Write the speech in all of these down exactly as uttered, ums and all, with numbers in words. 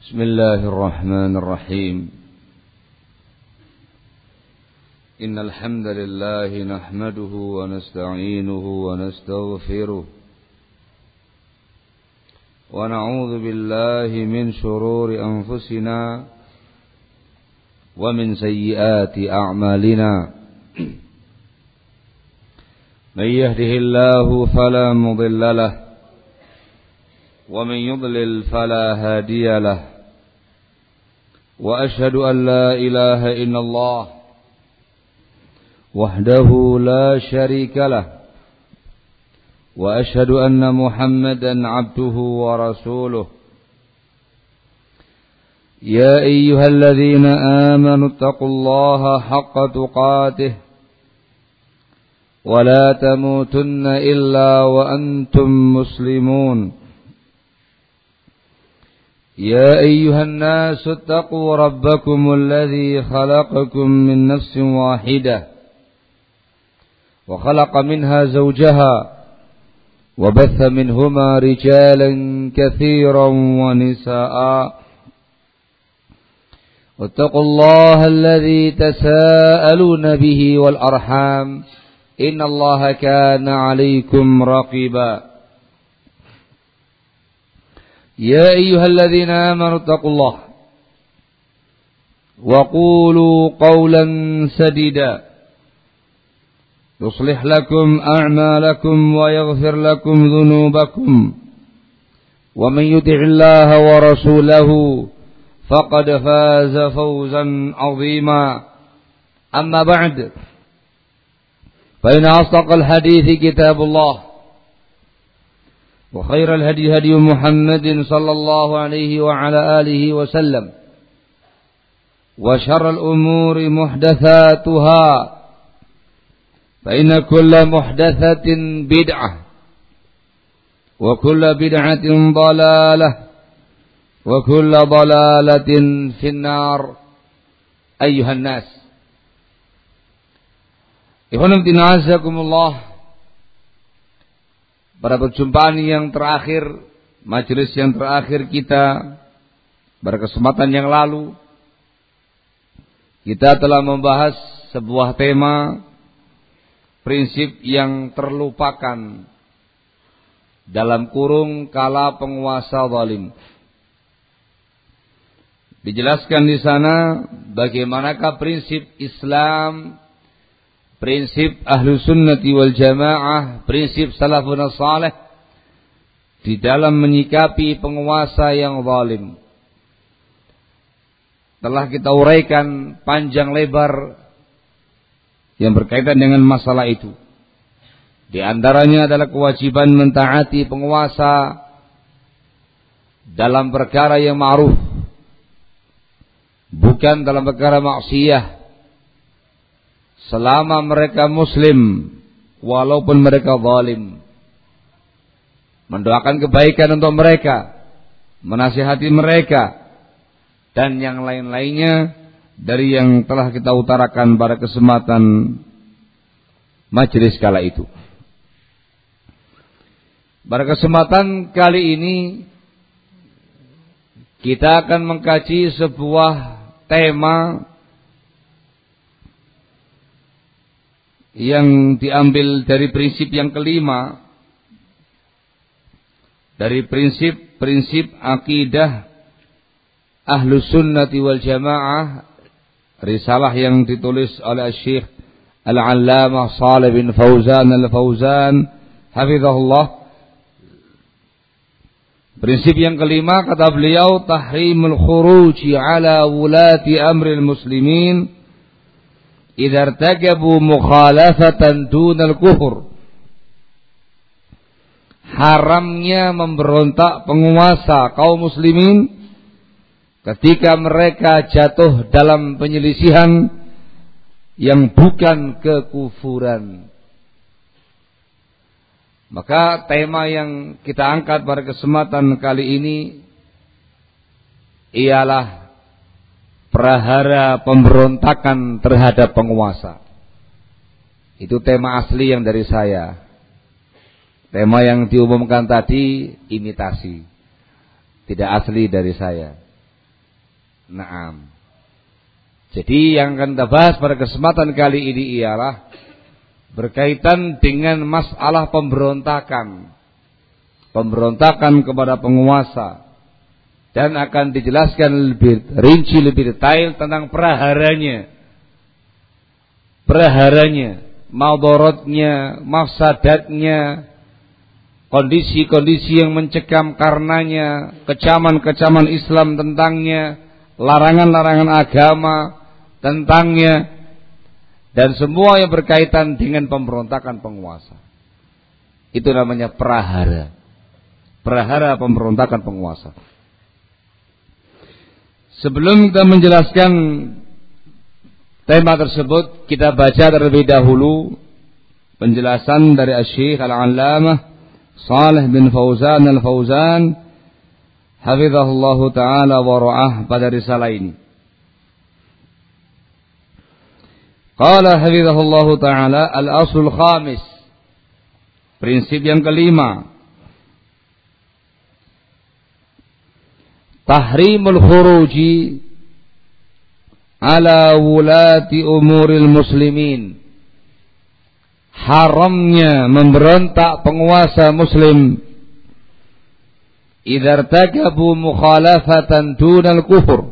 بسم الله الرحمن الرحيم إن الحمد لله نحمده ونستعينه ونستغفره ونعوذ بالله من شرور أنفسنا ومن سيئات أعمالنا من يهده الله فلا مضل له ومن يضلل فلا هادي له وأشهد أن لا إله إلا الله وحده لا شريك له وأشهد أن محمدا عبده ورسوله يا أيها الذين آمنوا اتقوا الله حق تقاته ولا تموتن إلا وأنتم مسلمون يا أيها الناس اتقوا ربكم الذي خلقكم من نفس واحدة وخلق منها زوجها وبث منهما رجالا كثيرا ونساء واتقوا الله الذي تساءلون به والأرحام إن الله كان عليكم رقيبا يا أيها الذين آمنوا اتقوا الله وقولوا قولا سديدا يصلح لكم أعمالكم ويغفر لكم ذنوبكم ومن يطع الله ورسوله فقد فاز فوزا عظيما أما بعد فإن أصدق الحديث كتاب الله وخير الهدي هدي محمد صلى الله عليه وعلى آله وسلم وشر الأمور محدثاتها فإن كل محدثة بدعة وكل بدعة ضلالة وكل ضلالة في النار أيها الناس Ikhwanuddin azakumullah. Pada perjumpaan yang terakhir, majelis yang terakhir kita pada kesempatan yang lalu, kita telah membahas sebuah tema prinsip yang terlupakan dalam kurung kala penguasa zalim. Dijelaskan di sana bagaimanakah prinsip Islam, prinsip ahlu sunnati wal jamaah, prinsip salafun salih di dalam menyikapi penguasa yang zalim. Telah kita uraikan panjang lebar yang berkaitan dengan masalah itu. Di antaranya adalah kewajiban mentaati penguasa dalam perkara yang ma'ruf, bukan dalam perkara maksiyah, selama mereka muslim walaupun mereka zalim. Mendoakan kebaikan untuk mereka, menasihati mereka, dan yang lain-lainnya dari yang telah kita utarakan pada kesempatan majelis kala itu. Pada kesempatan kali ini kita akan mengkaji sebuah tema yang diambil dari prinsip yang kelima, dari prinsip-prinsip akidah Ahlus Sunnati wal Jamaah, risalah yang ditulis oleh Syekh Al-Allamah Shalih bin Fauzan Al-Fauzan hafizahullah. Prinsip yang kelima, kata beliau, tahrimul khuruji ala wulati amril muslimin idza irtakabu mukhalafatan dunal kufur. Haramnya memberontak penguasa kaum muslimin ketika mereka jatuh dalam penyelisihan yang bukan kekufuran. Maka tema yang kita angkat pada kesempatan kali ini ialah prahara pemberontakan terhadap penguasa. Itu tema asli yang dari saya. Tema yang diumumkan tadi imitasi, tidak asli dari saya. Naam. Jadi yang akan kita bahas pada kesempatan kali ini ialah berkaitan dengan masalah pemberontakan. Pemberontakan kepada penguasa. Dan akan dijelaskan lebih rinci, lebih detail tentang praharanya. Praharanya, madaratnya, mafsadatnya, kondisi-kondisi yang mencekam karenanya, kecaman-kecaman Islam tentangnya, larangan-larangan agama tentangnya, dan semua yang berkaitan dengan pemberontakan penguasa. Itu namanya prahara. Prahara pemberontakan penguasa. Sebelum kita menjelaskan tema tersebut, kita baca terlebih dahulu penjelasan dari Asy-Syaikh Al-'Allamah Shalih bin Fauzan Al-Fauzan hafizahullahu taala wa ra'ah pada risalah ini. Qala hafizahullahu taala al-aslul khamis. Prinsip yang kelima. Tahrimul khuruji ala wulati umuril muslimin. Haramnya memberontak penguasa muslim idza irtakabu mukhalafatan dunal kufur.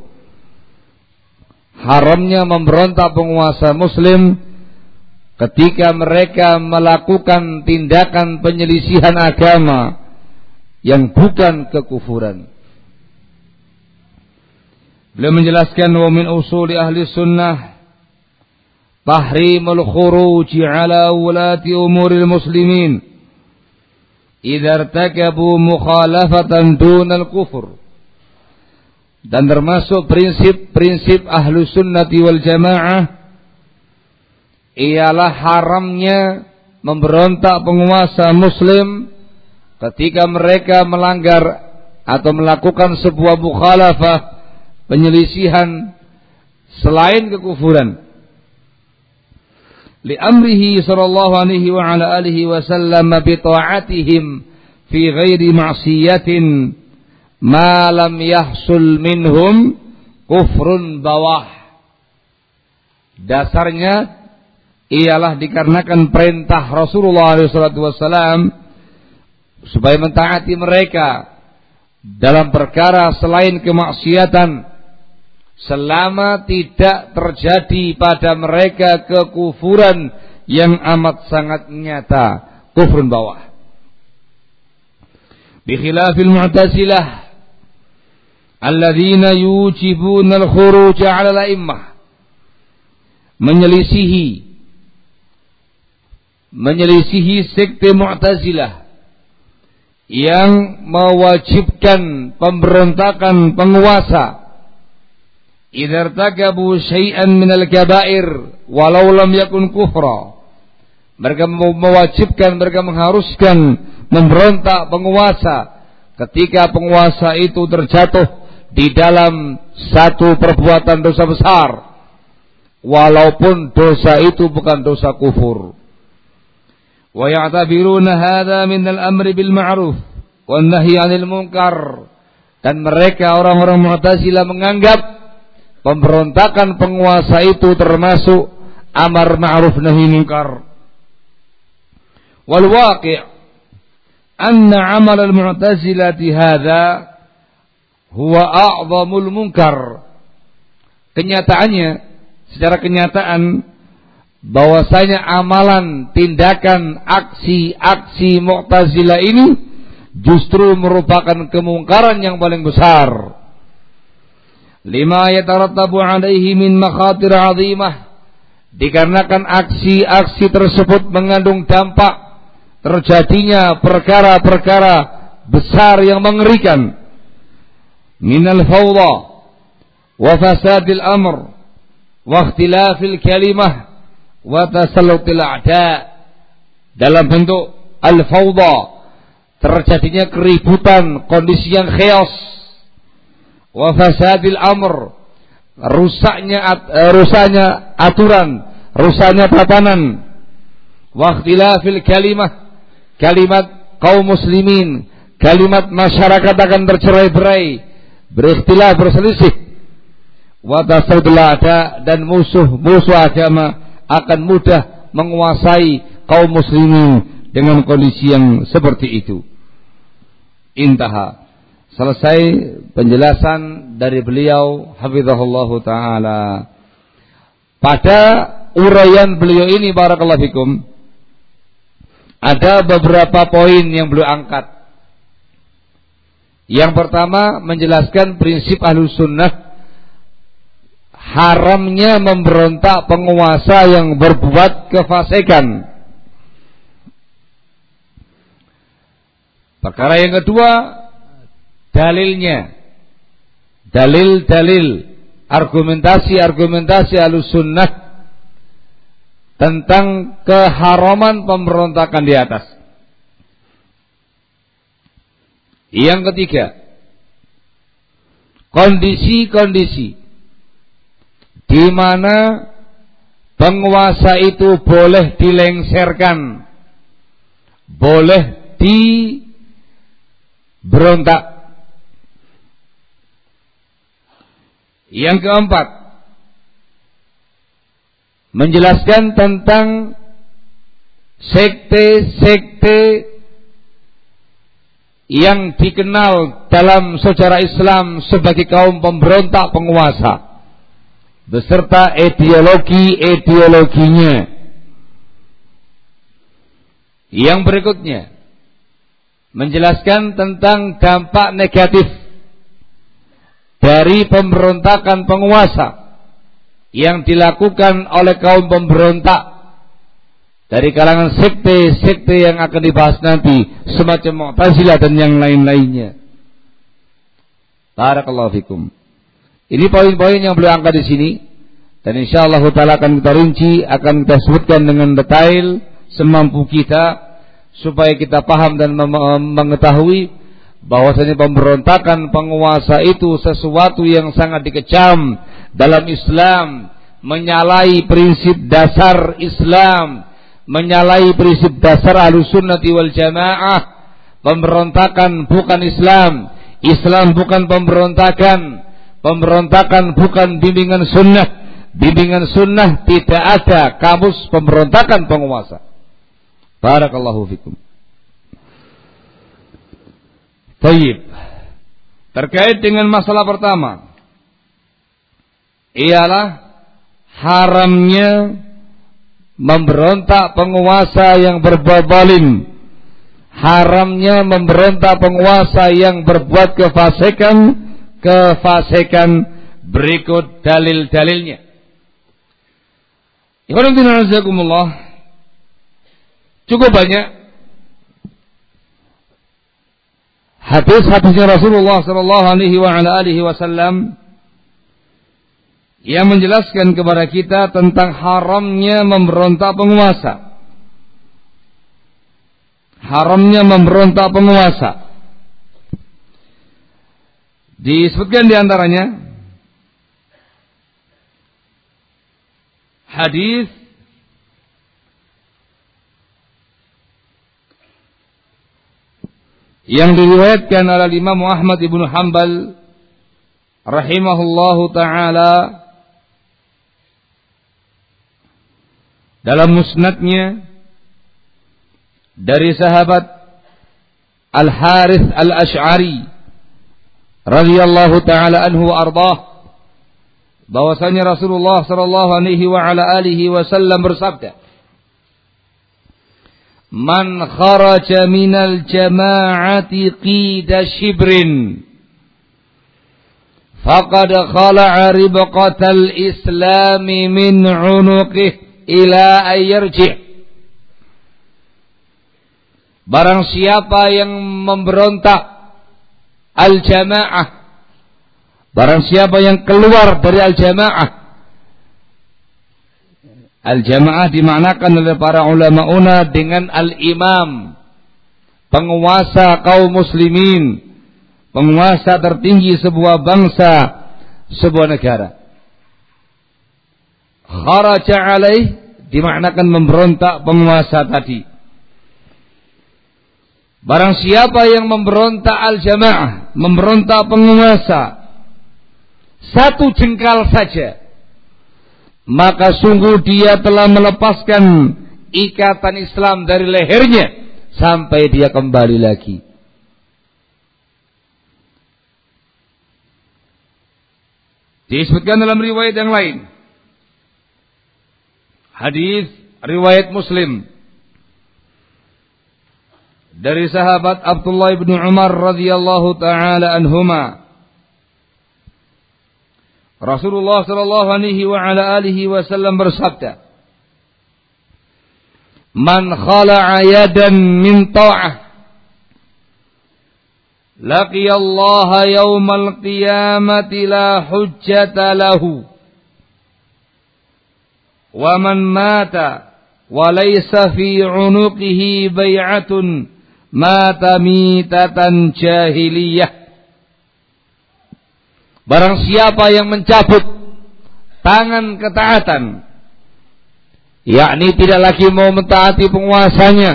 Haramnya memberontak penguasa muslim ketika mereka melakukan tindakan penyelisihan agama yang bukan kekufuran. Beliau menjelaskan wa min usuli ahli sunnah tahrimul khuruji ala wulati umuril muslimin idza irtakabu mukhalafatan dunal kufur. Dan termasuk prinsip-prinsip ahlu sunnati wal jamaah ialah haramnya memberontak penguasa muslim ketika mereka melanggar atau melakukan sebuah mukhalafah, penyelisihan selain kekufuran. Li amrihi sallallahu alaihi wa ala alihi wa sallam bi ta'atihim fi ghairi ma'siyatin ma lam yahsul minhum kufrun bawah. Dasarnya ialah dikarenakan perintah Rasulullah shallallahu alaihi wasallam supaya mentaati mereka dalam perkara selain kemaksiatan selama tidak terjadi pada mereka kekufuran yang amat sangat nyata, kufrun bawah. Bi khilafil mu'tazilah alladzina yujibuna al-khuruj 'ala al-a'immah, menyelisihi menyelisihi sekte Mu'tazilah yang mewajibkan pemberontakan penguasa idza irtakabu syai'an minal kaba'ir walau lam yakun kufra. Mereka mewajibkan, mereka mengharuskan memberontak penguasa ketika penguasa itu terjatuh di dalam satu perbuatan dosa besar, walaupun dosa itu bukan dosa kufur. Wa ya'tabiruna hadza min al-amri bil ma'ruf wan nahyi 'anil munkar. Dan mereka orang-orang Mu'tazilah menganggap pemberontakan penguasa itu termasuk amar ma'ruf nahi munkar. Wal waqi' anna 'amal al-Mu'tazilati hadza huwa a'zamul munkar. Kenyataannya, secara kenyataan, bahwasanya amalan, tindakan, aksi-aksi Mu'tazilah ini justru merupakan kemungkaran yang paling besar. Lima yatarattabu alaihi min makhatir 'azimah. Dikarenakan aksi-aksi tersebut mengandung dampak terjadinya perkara-perkara besar yang mengerikan. Minal fawda wa fasadil amr wa ikhtilafil kalimah wa tasallutil a'da. Dalam bentuk al-fawda, terjadinya keributan, kondisi yang chaos. Wa fasadil amr, rusaknya rusaknya aturan, rusaknya tatanan. Wa ikhtilafil kalimah, kalimat kaum muslimin, kalimat masyarakat akan bercerai-berai, berikhtilaf, berselisih. wa tasawwala ada, dan musuh-musuh agama akan mudah menguasai kaum muslimin dengan kondisi yang seperti itu. Intaha. Selesai penjelasan dari beliau hafizahullahu taala. Pada uraian beliau ini barakallahu fikum, ada beberapa poin yang beliau angkat. Yang pertama menjelaskan prinsip Ahlus Sunnah haramnya memberontak penguasa yang berbuat kefasikan. Perkara yang kedua, dalilnya, dalil-dalil, argumentasi-argumentasi Ahlus Sunnah tentang keharaman pemberontakan di atas. Yang ketiga, kondisi-kondisi di mana penguasa itu boleh dilengserkan, boleh diberontak. Yang keempat, menjelaskan tentang sekte-sekte yang dikenal dalam sejarah Islam sebagai kaum pemberontak penguasa beserta ideologi-ideologinya. Yang berikutnya menjelaskan tentang dampak negatif dari pemberontakan penguasa yang dilakukan oleh kaum pemberontak dari kalangan sekte-sekte yang akan dibahas nanti, semacam Mu'tazilah dan yang lain-lainnya. Barakallahu fikum. Ini poin-poin yang beliau angkat di sini, dan insyaallah taala akan kita rinci, akan kita sebutkan dengan detail semampu kita supaya kita paham dan mengetahui bahwasanya pemberontakan penguasa itu sesuatu yang sangat dikecam dalam Islam, menyalahi prinsip dasar Islam, menyalahi prinsip dasar Ahlussunnati wal Jamaah. Pemberontakan bukan Islam, Islam bukan pemberontakan, pemberontakan bukan bimbingan sunnah, bimbingan sunnah tidak ada kamus pemberontakan penguasa. Barakallahu fikum. Baik. Terkait dengan masalah pertama, ialah haramnya memberontak penguasa yang berbuat zalim, haramnya memberontak penguasa yang berbuat kefasikan, kefasikan. Berikut dalil-dalilnya. Cukup banyak hadis-hadisnya Rasulullah sallallahu alaihi wasallam yang menjelaskan kepada kita tentang haramnya memberontak penguasa. Haramnya memberontak penguasa. Disebutkan di antaranya hadis yang diriwayatkan oleh Imam Ahmad ibnu Hanbal rahimahullahu taala dalam musnadnya dari sahabat Al-Harith Al-Ash'ari radhiyallahu taala anhu wa ardhah, bahwasanya Rasulullah sallallahu alaihi wa ala alihi wasallam bersabda, "Man kharaja minal jama'ati qida shibrin faqad khala'a ribqatal islami min 'unuqihi ila ayyarji'." Barang siapa yang memberontak al-jamaah, barang siapa yang keluar dari al-jamaah, al-jamaah dimaknakan oleh para ulama-una dengan al-imam, penguasa kaum muslimin, penguasa tertinggi sebuah bangsa, sebuah negara. Kharaja alaih dimaknakan memberontak penguasa tadi. Barang siapa yang memberontak al-jamaah, memberontak penguasa, satu jengkal saja, maka sungguh dia telah melepaskan ikatan Islam dari lehernya sampai dia kembali lagi. Disebutkan dalam riwayat yang lain, hadis riwayat Muslim dari sahabat Abdullah bin Umar radhiyallahu taala anhuma, Rasulullah sallallahu alaihi wa ala alihi wasallam bersabda, "Man khala'a yadan min ta'ah laqiyallaha yaumal qiyamati la hujjata lahu wa man mata wa laysa fi 'unuqihi bai'atun mata mitatan jahiliyah." Barang siapa yang mencabut tangan ketaatan, yakni tidak lagi mau mentaati penguasanya,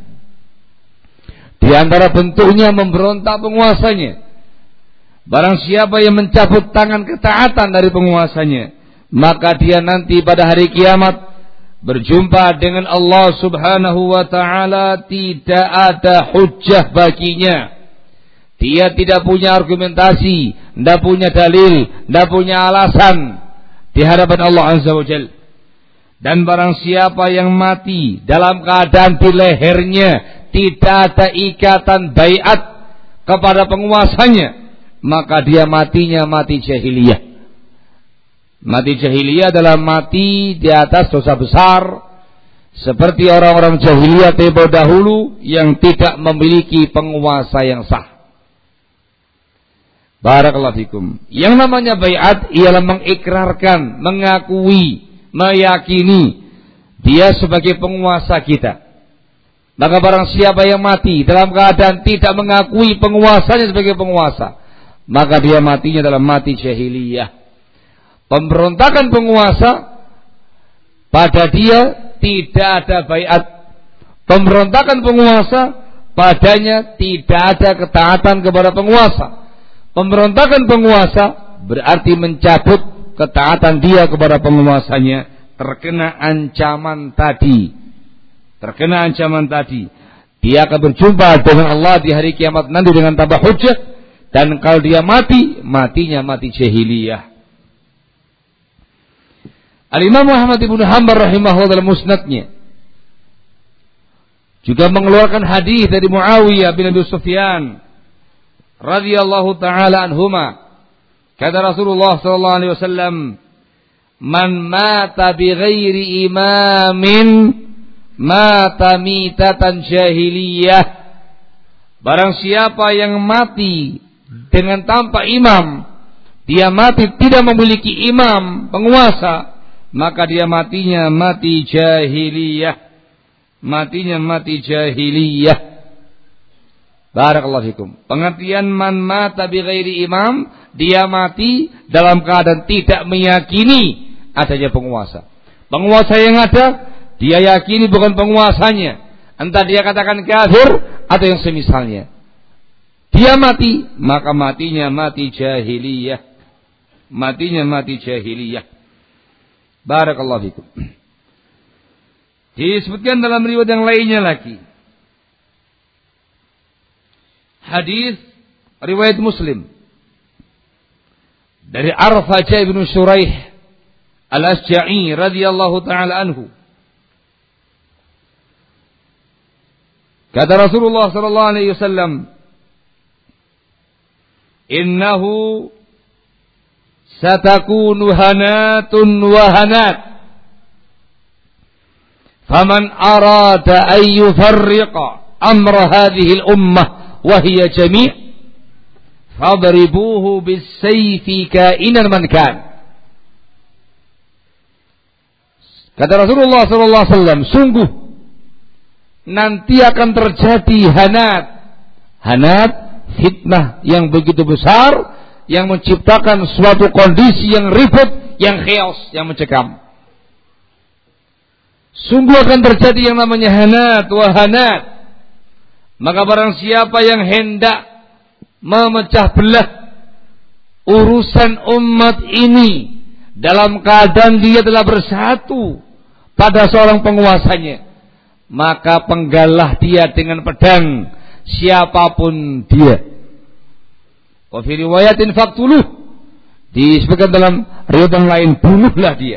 di antara bentuknya memberontak penguasanya. Barang siapa yang mencabut tangan ketaatan dari penguasanya, maka dia nanti pada hari kiamat berjumpa dengan Allah Subhanahu wa ta'ala, tidak ada hujjah baginya. Dia tidak punya argumentasi, tidak punya dalil, tidak punya alasan di hadapan Allah Azza wa Jalla. Dan barang siapa yang mati dalam keadaan di lehernya tidak ada ikatan baiat kepada penguasanya, maka dia matinya mati jahiliyah. Mati jahiliyah adalah mati di atas dosa besar, seperti orang-orang jahiliyah tempo dahulu yang tidak memiliki penguasa yang sah. Barakallahu fikum. Yang namanya baiat ialah mengikrarkan, mengakui, meyakini dia sebagai penguasa kita. Maka barang siapa yang mati dalam keadaan tidak mengakui penguasanya sebagai penguasa, maka dia matinya dalam mati jahiliyah. Pemberontakan penguasa, pada dia tidak ada baiat. Pemberontakan penguasa, padanya tidak ada ketaatan kepada penguasa. Pemberontakan penguasa berarti mencabut ketaatan dia kepada penguasanya, terkena ancaman tadi. Terkena ancaman tadi. Dia akan berjumpa dengan Allah di hari kiamat nanti dengan tambah hujjah, dan kalau dia mati, matinya mati jahiliyah. Al-Imam Muhammad ibn Hanbal rahimahullah dalam musnadnya juga mengeluarkan hadis dari Muawiyah bin Abi Sufyan radhiyallahu taala anhuma. Kata Rasulullah sallallahu alaihi wasallam, "Man mata bi ghairi imamin mata mitatan jahiliyah." Barang siapa yang mati dengan tanpa imam, dia mati tidak memiliki imam, penguasa, maka dia matinya mati jahiliyah. Matinya mati jahiliyah. Barakallahu fikum. Pengertian man mata bi ghairi imam, dia mati dalam keadaan tidak meyakini adanya penguasa. Penguasa yang ada, dia yakini bukan penguasanya. Entah dia katakan kafir atau yang semisalnya. Dia mati, maka matinya mati jahiliyah. Matinya mati jahiliyah. Barakallahu fikum. Disebutkan dalam riwayat yang lainnya lagi. Hadis riwayat Muslim dari Arfajah bin Shuraih Al-Asja'i radhiyallahu taala anhu. Kata Rasulullah sallallahu alaihi wasallam, "Innahu satakunu hanatun wa hanat. Faman arada an yufarriqa amra hadhihi al-ummah wa hiya jami' fadribuhu bis-sayfi ka'inan man kan." Kata Rasulullah sallallahu alaihi wasallam, sungguh nanti akan terjadi hanat. Hanat fitnah yang begitu besar, yang menciptakan suatu kondisi yang ribut, yang chaos, yang mencekam. Sungguh akan terjadi yang namanya hanat wa hanat. Maka barang siapa yang hendak memecah belah urusan umat ini dalam keadaan dia telah bersatu pada seorang penguasanya, maka penggalah dia dengan pedang siapapun dia. Wa fi riwayatin faqtuluh, disebutkan dalam riwayat lain, bunuhlah dia.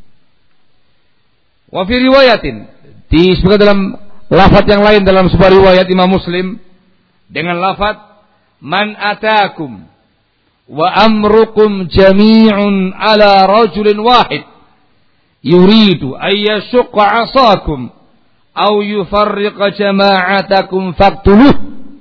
Wa fi riwayatin, disebutkan dalam lafaz yang lain dalam sebuah riwayat Imam Muslim dengan lafaz man atakum wa amrukum jami'un ala rajulin wahid yuridu ay yashqa 'asakum aw yufarriqa jama'atakum faqtuluh.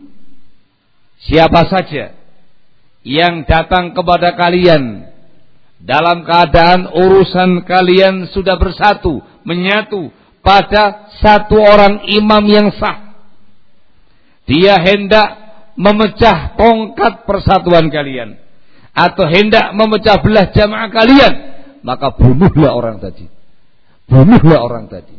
Siapa saja yang datang kepada kalian dalam keadaan urusan kalian sudah bersatu, menyatu pada satu orang imam yang sah, dia hendak memecah tongkat persatuan kalian atau hendak memecah belah jamaah kalian, maka bunuhlah orang tadi. Bunuhlah orang tadi.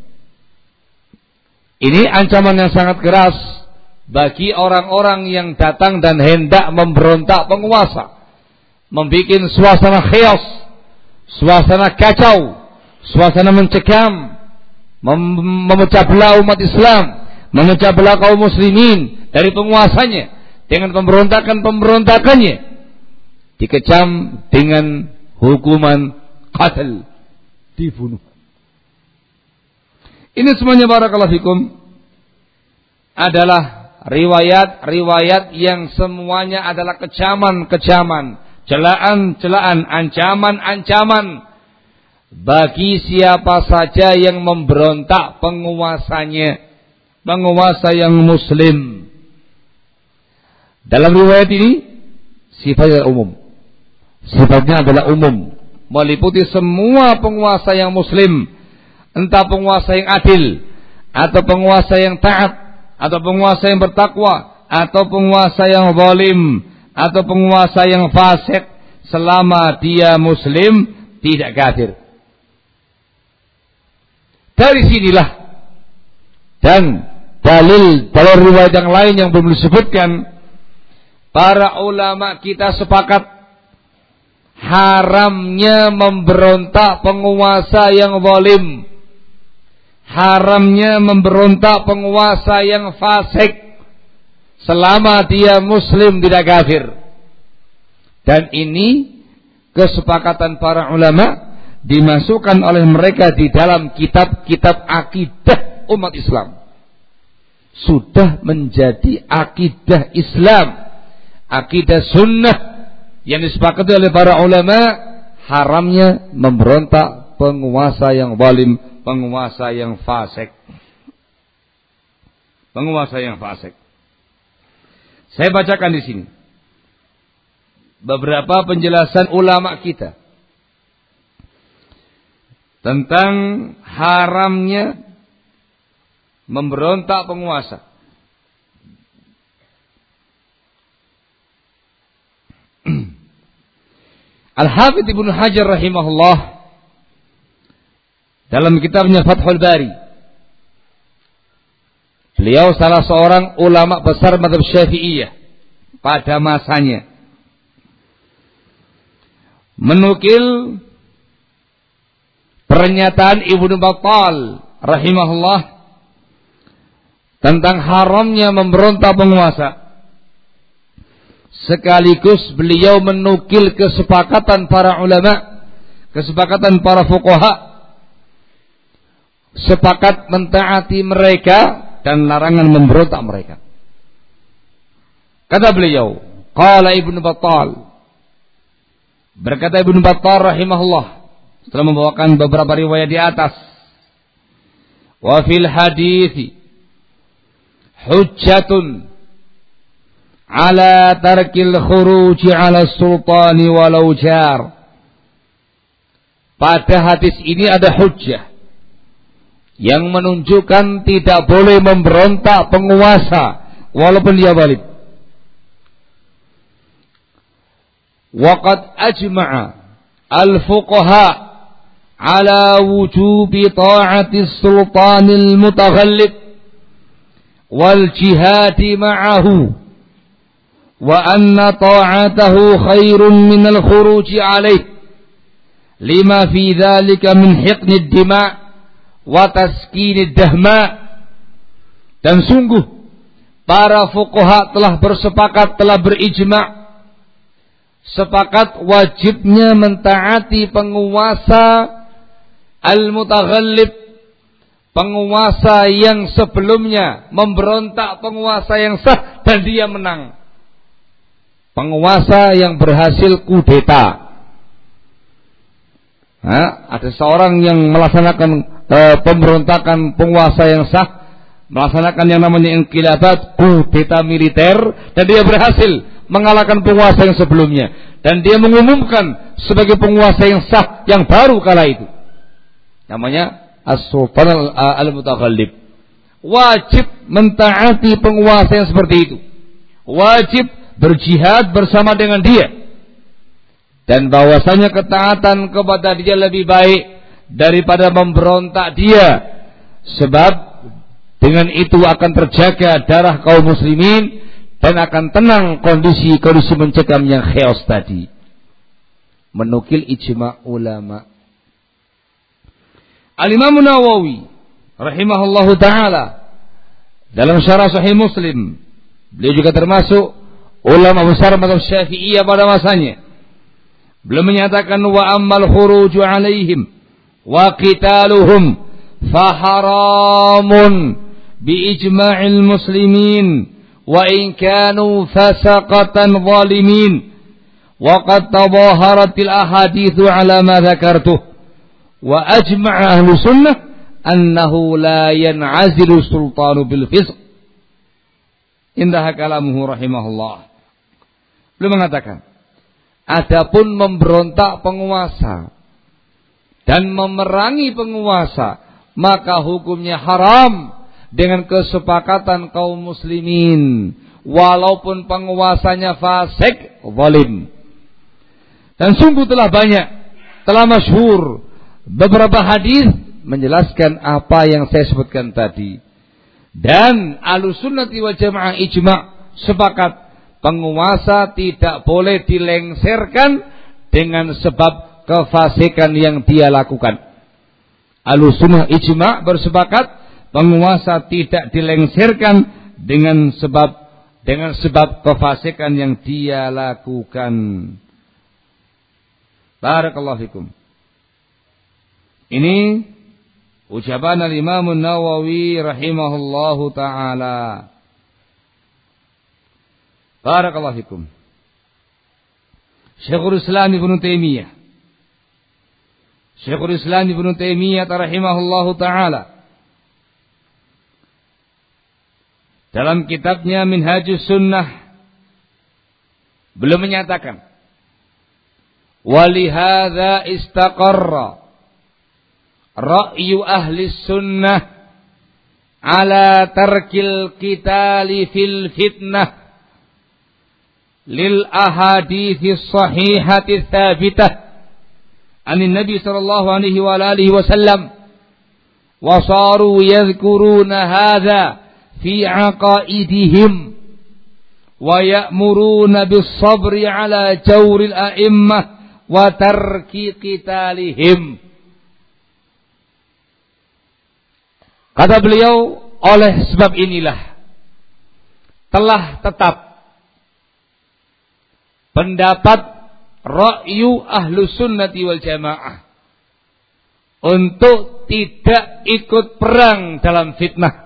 Ini ancaman yang sangat keras bagi orang-orang yang datang dan hendak memberontak penguasa, membuat suasana chaos, suasana kacau, suasana mencekam, mem- memecah belah umat Islam, memecah belah kaum muslimin dari penguasanya dengan pemberontakan-pemberontakannya, dikecam dengan hukuman qatl, dibunuh. Ini semuanya barakallahu fikum adalah riwayat-riwayat yang semuanya adalah kecaman-kecaman, celaan-celaan, ancaman-ancaman bagi siapa saja yang memberontak penguasanya, penguasa yang muslim. Dalam riwayat ini sifatnya umum. Sifatnya adalah umum, meliputi semua penguasa yang muslim, entah penguasa yang adil atau penguasa yang taat atau penguasa yang bertakwa atau penguasa yang zalim atau penguasa yang fasik, selama dia muslim tidak kafir. Dari sinilah dan dalil dalam riwayat yang lain yang belum disebutkan, para ulama kita sepakat haramnya memberontak penguasa yang zalim, haramnya memberontak penguasa yang fasik selama dia muslim tidak kafir. Dan ini kesepakatan para ulama dimasukkan oleh mereka di dalam kitab-kitab akidah umat Islam. Sudah menjadi akidah Islam, akidah sunnah yang disepakati oleh para ulama, haramnya memberontak penguasa yang zalim, penguasa yang fasik. Penguasa yang fasik. Saya bacakan di sini beberapa penjelasan ulama kita tentang haramnya memberontak penguasa. Al-Hafidz Ibnu Hajar rahimahullah dalam kitabnya Fathul Bari, beliau salah seorang ulama besar mazhab Syafi'iyah pada masanya, menukil pernyataan Ibnu Battal rahimahullah tentang haramnya memberontak penguasa. Sekaligus beliau menukil kesepakatan para ulama, kesepakatan para fuqaha, sepakat mentaati mereka dan larangan memberontak mereka. Kata beliau, qala Ibnu Battal, berkata Ibnu Battal rahimahullah setelah membawakan beberapa riwayat di atas, wa fil hadithi hujjatun ala tarkil khuruji ala sultani walau jar. Pada hadis ini ada hujjah yang menunjukkan tidak boleh memberontak penguasa walaupun dia zalim. Waqad ajma'a al-fuqaha ala wujubi ta'ati sultanil mutaghallib wal jihadi ma'ahu wa anna ta'atahu khairun minal khuruji alaih lima fi dzalika min hiqnid dima' wa taskinid dahma. Dan sungguh para fuqaha telah bersepakat, telah berijma' sepakat wajibnya mentaati penguasa al-mutaghallib, penguasa yang sebelumnya memberontak penguasa yang sah dan dia menang, penguasa yang berhasil kudeta. Nah, ada seorang yang melaksanakan e, pemberontakan penguasa yang sah, melaksanakan yang namanya inqilabat, kudeta militer, dan dia berhasil mengalahkan penguasa yang sebelumnya, dan dia mengumumkan sebagai penguasa yang sah yang baru kala itu, namanya as-sultan al-mutaghallib. Wajib mentaati penguasa yang seperti itu, wajib berjihad bersama dengan dia, dan bahwasanya ketaatan kepada dia lebih baik daripada memberontak dia, sebab dengan itu akan terjaga darah kaum muslimin dan akan tenang kondisi-kondisi mencekam yang chaos tadi. Menukil ijma' ulama. Al-Imam Nawawi rahimahullahu taala dalam syarah Sahih Muslim, beliau juga termasuk ulama besar mazhab Syafi'iyah pada masanya. Beliau menyatakan wa ammal khuruju alaihim wa qitaluhum fa haramun bi ijma'il muslimin wa in kanu fasaqatan zalimin wa qad tadaharatil ahaditsu ala ma dzakartuh wa ajma'a ahlu sunnah annahu la yan'azilu sultanu bil fisq. Indah kalamuhu rahimahullah. Beliau mengatakan, adapun memberontak penguasa dan memerangi penguasa, maka hukumnya haram dengan kesepakatan kaum muslimin, walaupun penguasanya fasik, zalim. Dan sungguh telah banyak, telah masyhur beberapa hadis menjelaskan apa yang saya sebutkan tadi. Dan Ahlussunnah wal Jamaah ijma' sepakat penguasa tidak boleh dilengserkan dengan sebab kefasikan yang dia lakukan. Ahlussunnah ijma' bersepakat penguasa tidak dilengserkan dengan sebab dengan sebab kefasikan yang dia lakukan. Barakallahu fikum. Ini ucapan al-Imam Nawawi rahimahullahu taala. Barakallahu fikum. Syekhul Islam Ibnu Taimiyah Syekhul Islam Ibnu Taimiyah rahimahullahu taala dalam kitabnya Minhajus Sunnah beliau menyatakan, walihadza istaqarra ra'yu ahli sunnah ala tarkil qitali fil fitnah lil ahadithi sahihati thabitah anin nabi sallallahu alaihi wa alihi wasallam wa saru yadhkuruna hadza fi aqaidihim wa ya'muruna bis sabri ala jawril a'immah wa tarki qitalihim. Kata beliau, oleh sebab inilah telah tetap pendapat ra'yu Ahlus Sunnati wal Jamaah untuk tidak ikut perang dalam fitnah,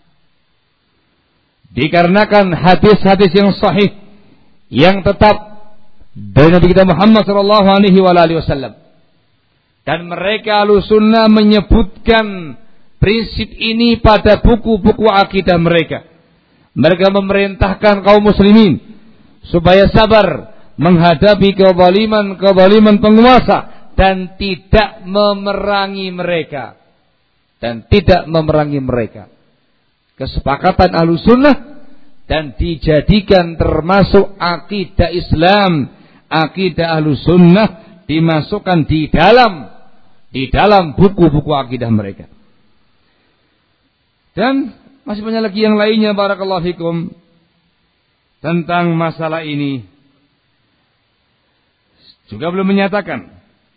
dikarenakan hadis-hadis yang sahih yang tetap dari Nabi kita Muhammad sallallahu alaihi wasallam, dan mereka Ahlus Sunnah menyebutkan prinsip ini pada buku-buku akidah mereka. Mereka memerintahkan kaum muslimin supaya sabar menghadapi kezaliman-kezaliman penguasa dan tidak memerangi mereka dan tidak memerangi mereka. Kesepakatan Ahlus Sunnah dan dijadikan termasuk akidah Islam, akidah Ahlus Sunnah, dimasukkan di dalam di dalam buku-buku akidah mereka. Dan masih banyak lagi yang lainnya, barakallahu fikum. tentang masalah ini juga belum menyatakan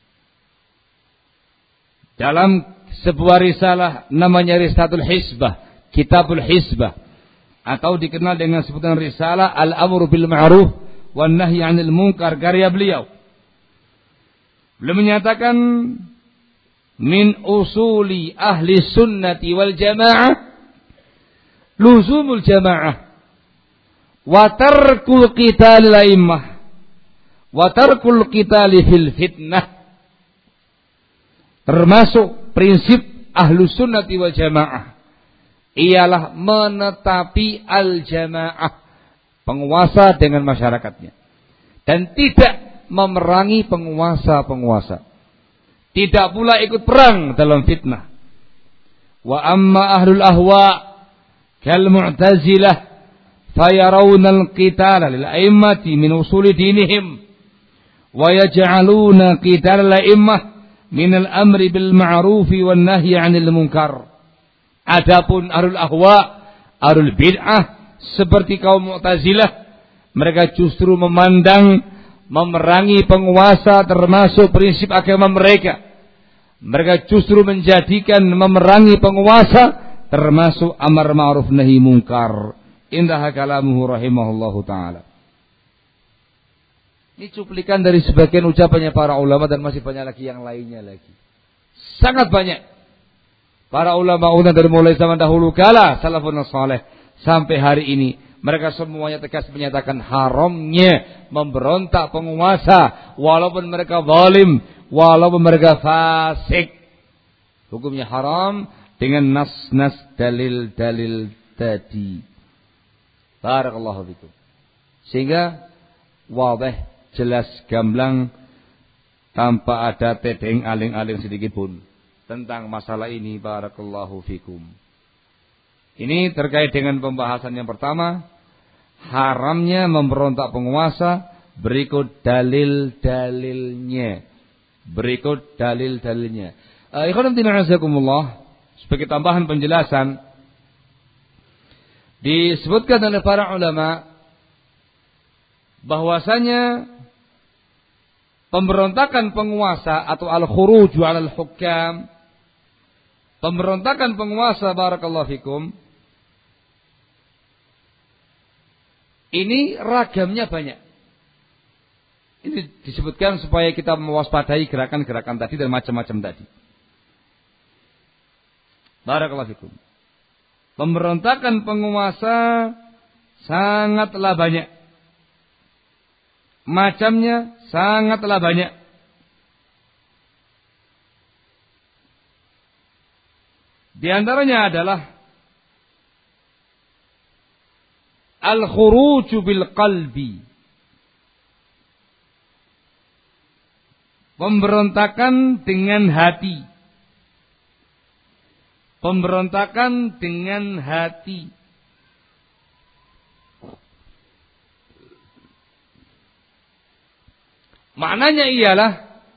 dalam sebuah risalah namanya Risalatul Hizbah, Kitabul Hizbah, atau dikenal dengan sebutan risalah Al-Amru bil Ma'ruf wan Nahyi 'anil Munkar, karya beliau. Belum menyatakan min usuli ahli sunnati wal jamaah luzumul jamaah wa tarkul qital laimah wa tarkul qitali fil fitnah. Termasuk prinsip ahlu sunnati wal jamaah ialah menetapi al-jamaah, penguasa dengan masyarakatnya, dan tidak memerangi penguasa-penguasa, tidak pula ikut perang dalam fitnah. Wa amma ahlul ahwa kal mu'tazilah fayarawna al-qitala lil a'immati min usuli dinihim wa yaj'aluna qitala al-a'immah min al-amri bil ma'rufi wan nahyi 'anil munkar. Adapun ahlul ahwa, ahlul bid'ah seperti kaum Mu'tazilah, mereka justru memandang memerangi penguasa termasuk prinsip agama mereka. Mereka justru menjadikan memerangi penguasa termasuk amar ma'ruf nahi munkar. Indah kalamuhu rahimahullahu ta'ala. Ini cuplikan dari sebagian ucapannya para ulama, dan masih banyak lagi yang lainnya lagi. Sangat banyak. Para ulama-ulama dari mulai zaman dahulu kala, salafun saleh, sampai hari ini, mereka semuanya tegas menyatakan haramnya memberontak penguasa, walaupun mereka zalim, walaupun mereka fasik. Hukumnya haram dengan nas-nas dalil-dalil tadi. Barakallahu fikum. Sehingga wadih, jelas, gamblang, tanpa ada tedeng aling-aling sedikit pun tentang masalah ini. Barakallahu fikum. Ini terkait dengan pembahasan yang pertama, haramnya memberontak penguasa. Berikut dalil-dalilnya. Berikut dalil-dalilnya. Uh, Ikhwan fillah azakumullah, sebagai tambahan penjelasan, disebutkan oleh para ulama bahwasanya pemberontakan penguasa atau al-khuruju 'alal hukam, pemberontakan penguasa, barakallahu fikum, ini ragamnya banyak. Ini disebutkan supaya kita mewaspadai gerakan-gerakan tadi dan macam-macam tadi. Barakallahu fikum. Pemberontakan penguasa sangatlah banyak. Macamnya sangatlah banyak. Di antaranya adalah al-khuruju bil qalbi. Pemberontakan dengan hati. Pemberontakan dengan hati. Maknanya ialah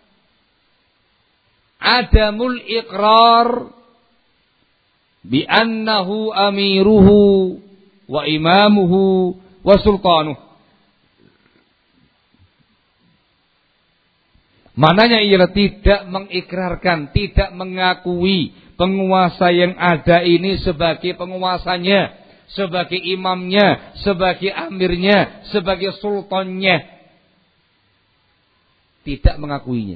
adamul iqrar bi annahu amiruhu wa imamuhu wa sultanuh. Maknanya ialah tidak mengikrarkan, tidak mengakui penguasa yang ada ini sebagai penguasanya, sebagai imamnya, sebagai amirnya, sebagai sultannya. Tidak mengakuinya.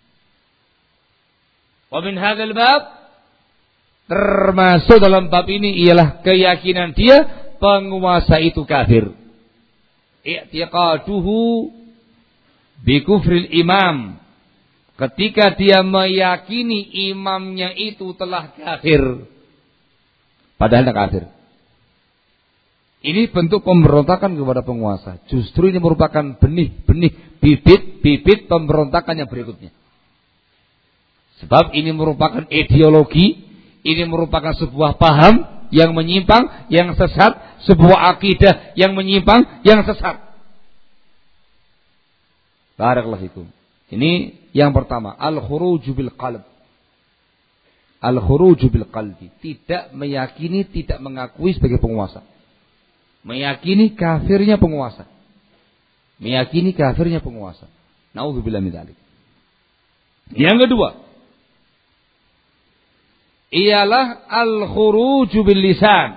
Wa min hadzal bab, termasuk dalam bab ini ialah keyakinan dia penguasa itu kafir. I'tiqaduhu bi kufril imam. Ketika dia meyakini imamnya itu telah kafir, padahal tidak kafir. Ini bentuk pemberontakan kepada penguasa. Justru ini merupakan benih-benih, bibit-bibit pemberontakan yang berikutnya. Sebab ini merupakan ideologi, ini merupakan sebuah paham yang menyimpang, yang sesat, sebuah akidah yang menyimpang, yang sesat. Barakallahu fikum. Ini yang pertama, al-khuruju bil qalb. Al-khuruju bil qalbi, tidak meyakini, tidak mengakui sebagai penguasa. Meyakini kafirnya penguasa. Meyakini kafirnya penguasa. Nauzubillah min dzalik. Yang kedua, ialah al-khuruju bil lisan.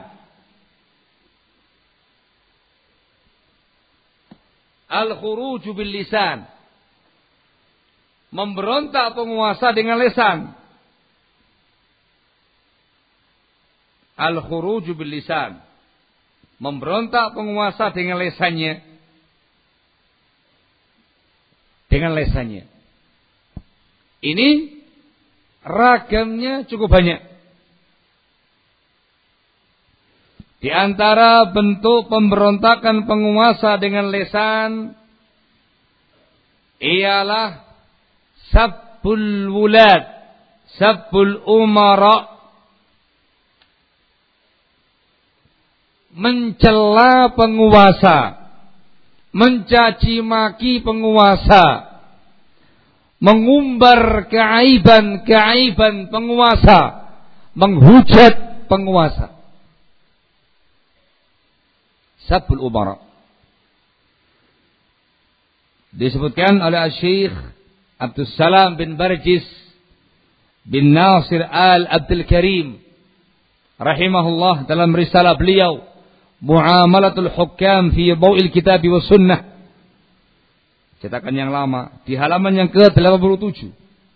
Al-khuruju bil lisan. Memberontak penguasa dengan lisan. Al-khuruju bil lisan. Memberontak penguasa dengan lisannya. Dengan lisannya. Ini ragamnya cukup banyak. Di antara bentuk pemberontakan penguasa dengan lisan ialah sabbul wulad, sabbul umara, mencela penguasa, mencaci maki penguasa, mengumbar keaiban-keaiban penguasa, menghujat penguasa. Sabbul umara. Disebutkan oleh Syekh Abdul Salam bin Barjis bin Nasir Al-Abdul Karim rahimahullah dalam risalah beliau Muamalatul Hukam fi Dhaw'il Kitab wa Sunnah, cetakan yang lama, di halaman yang ke delapan puluh tujuh.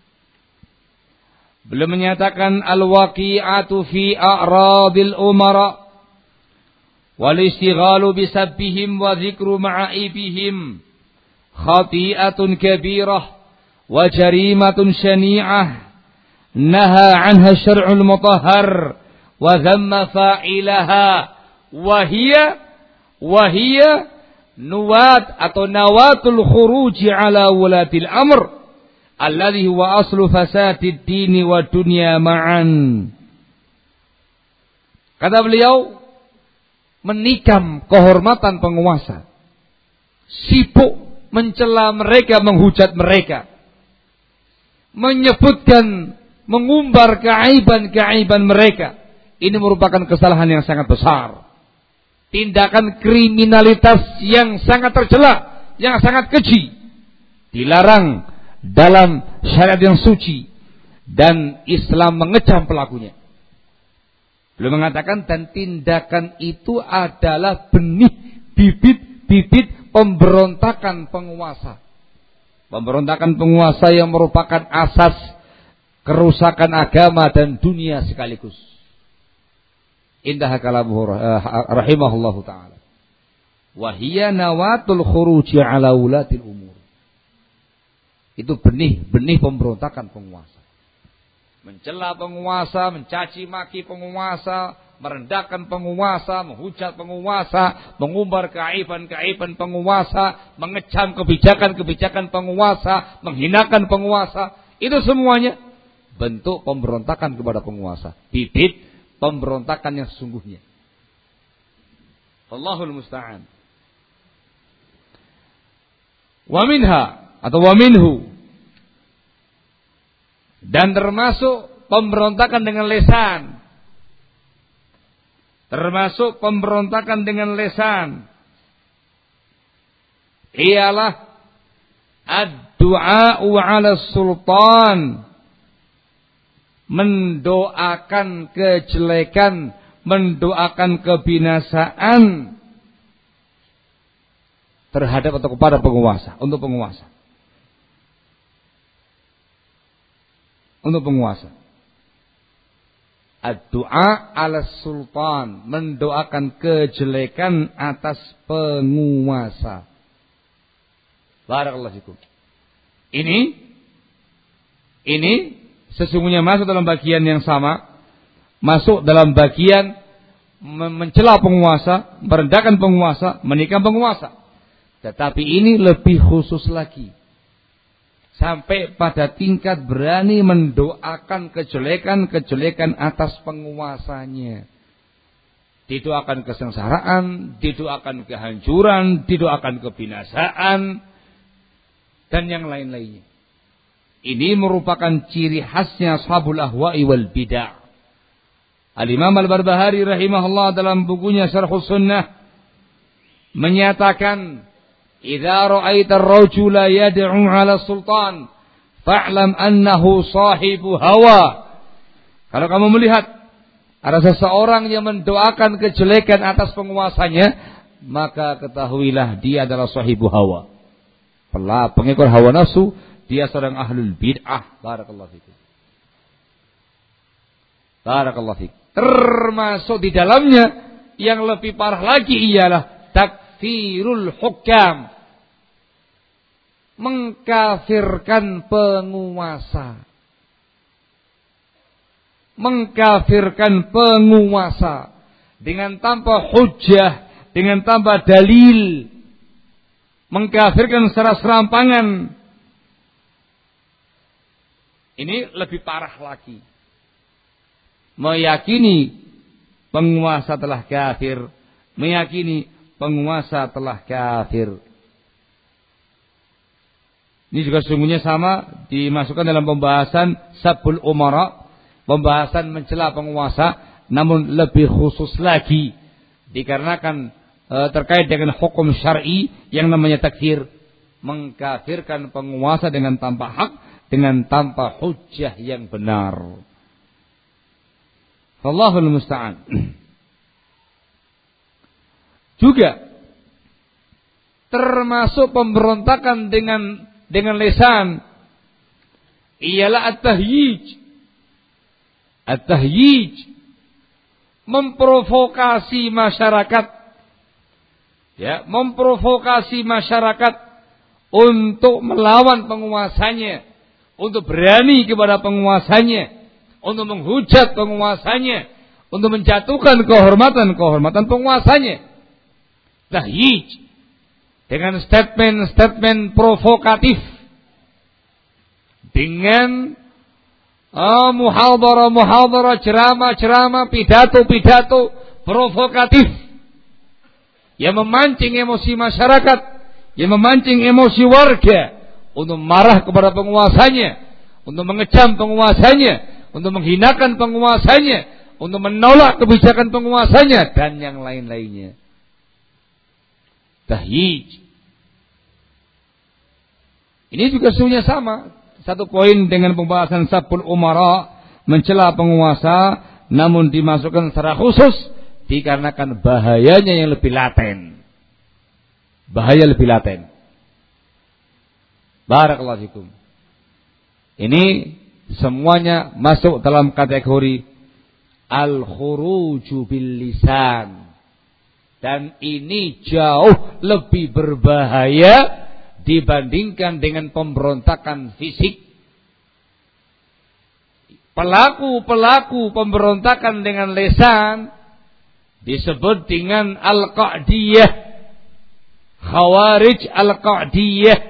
Beliau menyatakan al-waqi'atu fi a'radil umara wal istighalu bisabbihim wa dzikru ma'aibihim khati'atun kabirah wa jarimatun syani'ah naha 'anha syar'ul mutahhar wa dhamma fa'ilaha wa hiya wa hiya nuwat atau nawatul khuruji ala wulatil amr alladhi huwa aslu fasadid dini wa dunya ma'an. Kata beliau, menikam kehormatan penguasa, sibuk mencela mereka, menghujat mereka, menyebutkan, mengumbar keaiban-keaiban mereka. Ini merupakan kesalahan yang sangat besar, tindakan kriminalitas yang sangat tercela, yang sangat keji, dilarang dalam syariat yang suci, dan Islam mengecam pelakunya. Beliau mengatakan, dan tindakan itu adalah benih, bibit-bibit pemberontakan penguasa. Pemberontakan penguasa yang merupakan asas kerusakan agama dan dunia sekaligus. Indah kalamuhu rahimahullahu ta'ala. Wahiyya nawatul khuruji ala ulatil umur. Itu benih-benih pemberontakan penguasa. Mencela penguasa, mencaci maki penguasa, merendahkan penguasa, menghujat penguasa, mengumbar keaiban-keaiban penguasa, mengecam kebijakan-kebijakan penguasa, menghinakan penguasa. Itu semuanya bentuk pemberontakan kepada penguasa. Bibit pemberontakan yang sesungguhnya. Allahul musta'an. Wa minha atau wa minhu, dan termasuk pemberontakan dengan lisan. Termasuk pemberontakan dengan lisan ialah ad-du'a'u 'ala sultan, mendoakan kejelekan, mendoakan kebinasaan terhadap atau kepada penguasa, untuk penguasa. Untuk penguasa. Ad-du'a 'ala sultan, mendoakan kejelekan atas penguasa. Barakallahu fikum. Ini ini sesungguhnya masuk dalam bagian yang sama, masuk dalam bagian mencela penguasa, merendahkan penguasa, menikam penguasa. Tetapi ini lebih khusus lagi, sampai pada tingkat berani mendoakan kejelekan-kejelekan atas penguasanya. Didoakan kesengsaraan, didoakan kehancuran, didoakan kebinasaan, dan yang lain-lainnya. Ini merupakan ciri khasnya ashabul ahwa'i wal bid'ah. Al-Imam Al-Barbahari rahimahullah dalam bukunya Syarhus Sunnah menyatakan, "Idza ra'aita ar-rajula yad'u 'ala sultan, fa'lam annahu sahibu hawa." Kalau kamu melihat ada seseorang yang mendoakan kejelekan atas penguasanya, maka ketahuilah dia adalah sahibu hawa. Pelak pengikut hawa nafsu, dia seorang ahlul bid'ah. Barakallahu fikum. Barakallahu fikum. Termasuk di dalamnya yang lebih parah lagi ialah takfirul hukam. Mengkafirkan penguasa. Mengkafirkan penguasa dengan tanpa hujjah, dengan tanpa dalil, mengkafirkan secara serampangan. Ini lebih parah lagi. Meyakini penguasa telah kafir, meyakini penguasa telah kafir. Ini juga sesungguhnya sama dimasukkan dalam pembahasan Sabbul Umara, pembahasan mencela penguasa, namun lebih khusus lagi dikarenakan e, terkait dengan hukum syar'i yang namanya takfir, mengkafirkan penguasa dengan tanpa hak, dengan tanpa hujjah yang benar. Wallahul musta'an. Juga termasuk pemberontakan dengan dengan lisan ialah at-tahyij. At-tahyij, memprovokasi masyarakat, ya, memprovokasi masyarakat untuk melawan penguasanya, untuk berani kepada penguasanya, untuk menghujat penguasanya, untuk menjatuhkan kehormatan-kehormatan penguasanya. Tahyij, dengan statement-statement provokatif, dengan oh, muhadharah-muhadharah, ceramah-ceramah, pidato-pidato provokatif yang memancing emosi masyarakat, yang memancing emosi warga untuk marah kepada penguasanya, untuk mengecam penguasanya, untuk menghinakan penguasanya, untuk menolak kebijakan penguasanya dan yang lain-lainnya. Tahyij. Ini juga sesungguhnya sama. Satu poin dengan pembahasan Sabbul Umara, mencela penguasa, namun dimasukkan secara khusus dikarenakan bahayanya yang lebih laten. Bahaya lebih laten. Barakallahu fikum. Ini semuanya masuk dalam kategori al-khuruju bil lisan. Dan ini jauh lebih berbahaya dibandingkan dengan pemberontakan fisik. Pelaku-pelaku pemberontakan dengan lisan disebut dengan Al-Qa'diyah, Khawarij Al-Qa'diyah,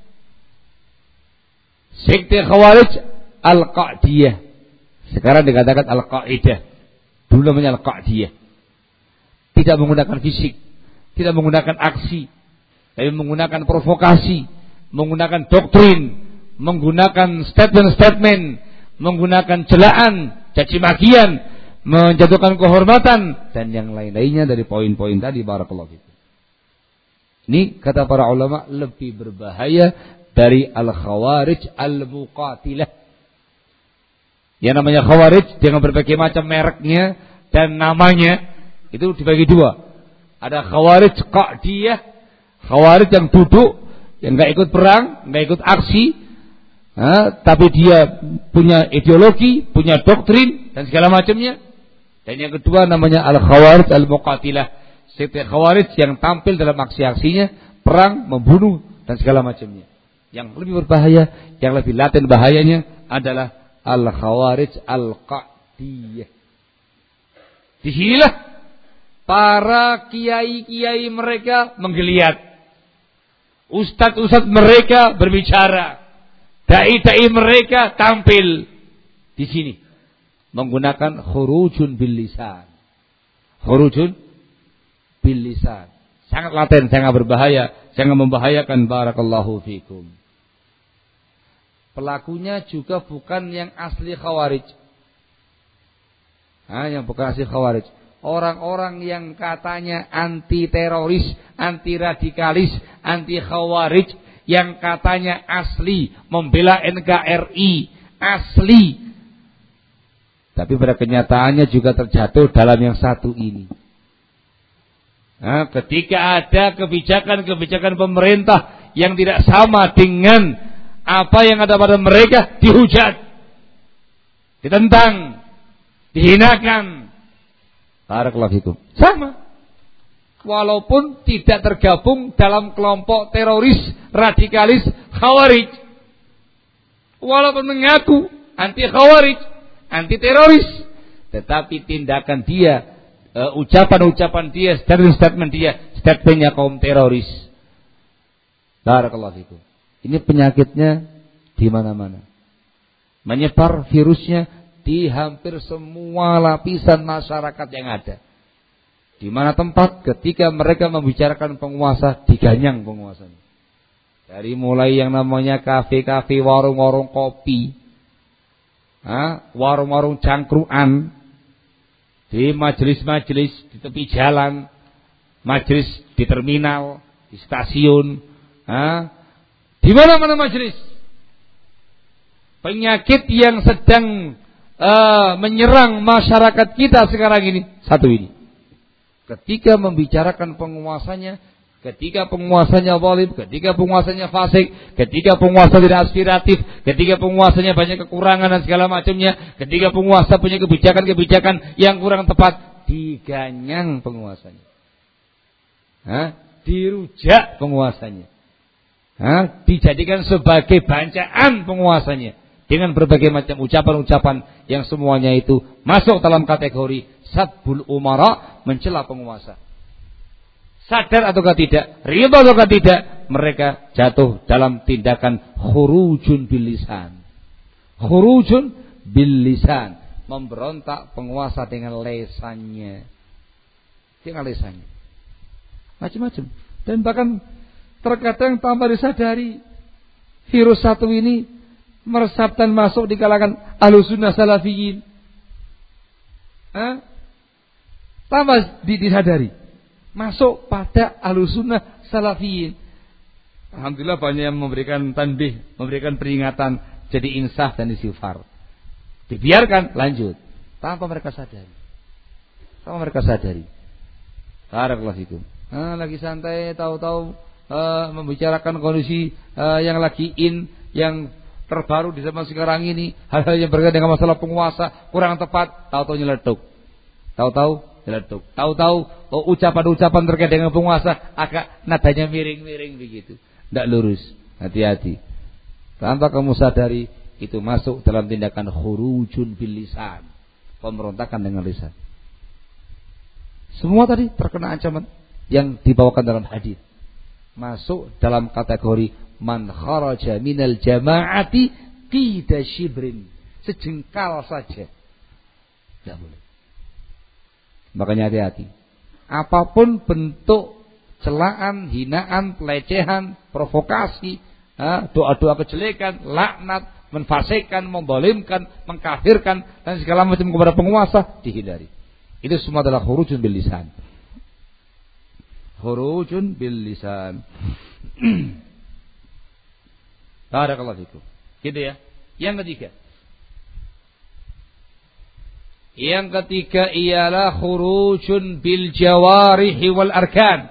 sekte Khawarij Al-Qa'diyah. Sekarang dikatakan Al-Qa'idah, dulu namanya Al-Qa'diyah. Tidak menggunakan fisik, tidak menggunakan aksi, tapi menggunakan provokasi, menggunakan doktrin, menggunakan statement-statement, menggunakan celaan, caci makian, menjatuhkan kehormatan dan yang lain-lainnya dari poin-poin tadi. Barakallahu fikum. Ini kata para ulama lebih berbahaya dari al-khawarij al-muqatilah. Yang namanya khawarij dengan berbagai macam mereknya dan namanya itu dibagi dua. Ada khawarij qa'diyah, khawarij yang duduk, yang enggak ikut perang, enggak ikut aksi, ha, tapi dia punya ideologi, punya doktrin dan segala macamnya. Dan yang kedua namanya al-khawarij al-muqatilah, sekte khawarij yang tampil dalam aksi-aksinya, perang, membunuh dan segala macamnya. Yang lebih berbahaya, yang lebih laten bahayanya adalah al-khawarij al-qa'diyah. Disinilah para kiai-kiai mereka menggeliat, ustadz-ustadz mereka berbicara, dai-dai mereka tampil di sini menggunakan khurujun bil lisan. Khurujun bil lisan. Sangat laten, sangat berbahaya, sangat membahayakan. Barakallahu fikum. Pelakunya juga bukan yang asli khawarij. Ah, yang bukan asli khawarij. orang-orang yang katanya anti teroris, anti radikalis, anti khawarij, yang katanya asli membela N K R I, asli. Tapi pada kenyataannya juga terjatuh dalam yang satu ini. Nah, ketika ada kebijakan-kebijakan pemerintah yang tidak sama dengan apa yang ada pada mereka, dihujat, ditentang, dihinakan. Barakallahu fikum. Sama. Walaupun tidak tergabung dalam kelompok teroris, radikalis, khawarij. Walaupun mengaku anti khawarij, anti teroris, tetapi tindakan dia, uh, ucapan-ucapan dia, statement-statement dia, statementnya kaum teroris. Barakallahu fikum. Ini penyakitnya di mana-mana. Menyebar virusnya di hampir semua lapisan masyarakat yang ada. Di mana tempat ketika mereka membicarakan penguasa, diganyang penguasanya. Dari mulai yang namanya kafe-kafe, warung-warung kopi, ha, warung-warung cangkruan, di majelis-majelis di tepi jalan, majelis di terminal, di stasiun, ha, di mana-mana majelis. Penyakit yang sedang Uh, menyerang masyarakat kita sekarang ini satu ini. Ketika membicarakan penguasanya, ketika penguasanya zalim, ketika penguasanya fasik, ketika penguasa tidak aspiratif, ketika penguasanya banyak kekurangan dan segala macamnya, ketika penguasa punya kebijakan-kebijakan yang kurang tepat, diganyang penguasanya. Hah? Dirujak penguasanya. Hah? Dijadikan sebagai bancaan penguasanya. Dengan berbagai macam ucapan-ucapan yang semuanya itu masuk dalam kategori sabbul umara, mencela penguasa. Sadar ataukah tidak, ridha ataukah tidak, mereka jatuh dalam tindakan khurujun bil lisan. Khurujun bil lisan, memberontak penguasa dengan lesannya. Dengan lesannya. Macam-macam. Dan bahkan terkadang tanpa disadari virus satu ini meresap dan masuk di kalangan ahlussunnah salafiyin. Hah? Tanpa disadari masuk pada ahlussunnah salafiyin. Alhamdulillah banyak yang memberikan tanbih, memberikan peringatan, jadi insaf dan istighfar. Dibiarkan lanjut tanpa mereka sadari. Tanpa mereka sadari. Barakallahu fikum. Nah, lagi santai tahu-tahu uh, membicarakan kondisi uh, yang lagi in, yang terbaru di zaman sekarang ini, hal-hal yang berkaitan dengan masalah penguasa kurang tepat, tahu-tahu nyeletuk, tahu-tahu nyeletuk, tahu-tahu oh, ucapan-ucapan terkait dengan penguasa agak nadanya miring-miring begitu, tidak lurus. Hati-hati, tanpa kamu sadari itu masuk dalam tindakan khurujun bil lisan, pemberontakan dengan lisan. Semua tadi terkena ancaman yang dibawakan dalam hadis, masuk dalam kategori man kharaja minal jama'ati qida shibrin, sejengkal saja tidak boleh. Makanya hati-hati, apapun bentuk celaan, hinaan, pelecehan, provokasi, doa-doa kejelekan, laknat, menfasikkan, membolimkan, mengkafirkan dan segala macam kepada penguasa dihindari. Itu semua adalah khurujun bil lisan. Khurujun bil lisan. Barakallahu fikum. Gitu ya. Yang ketiga. Yang ketiga ialah khurujun bil jawarihi wal arkan.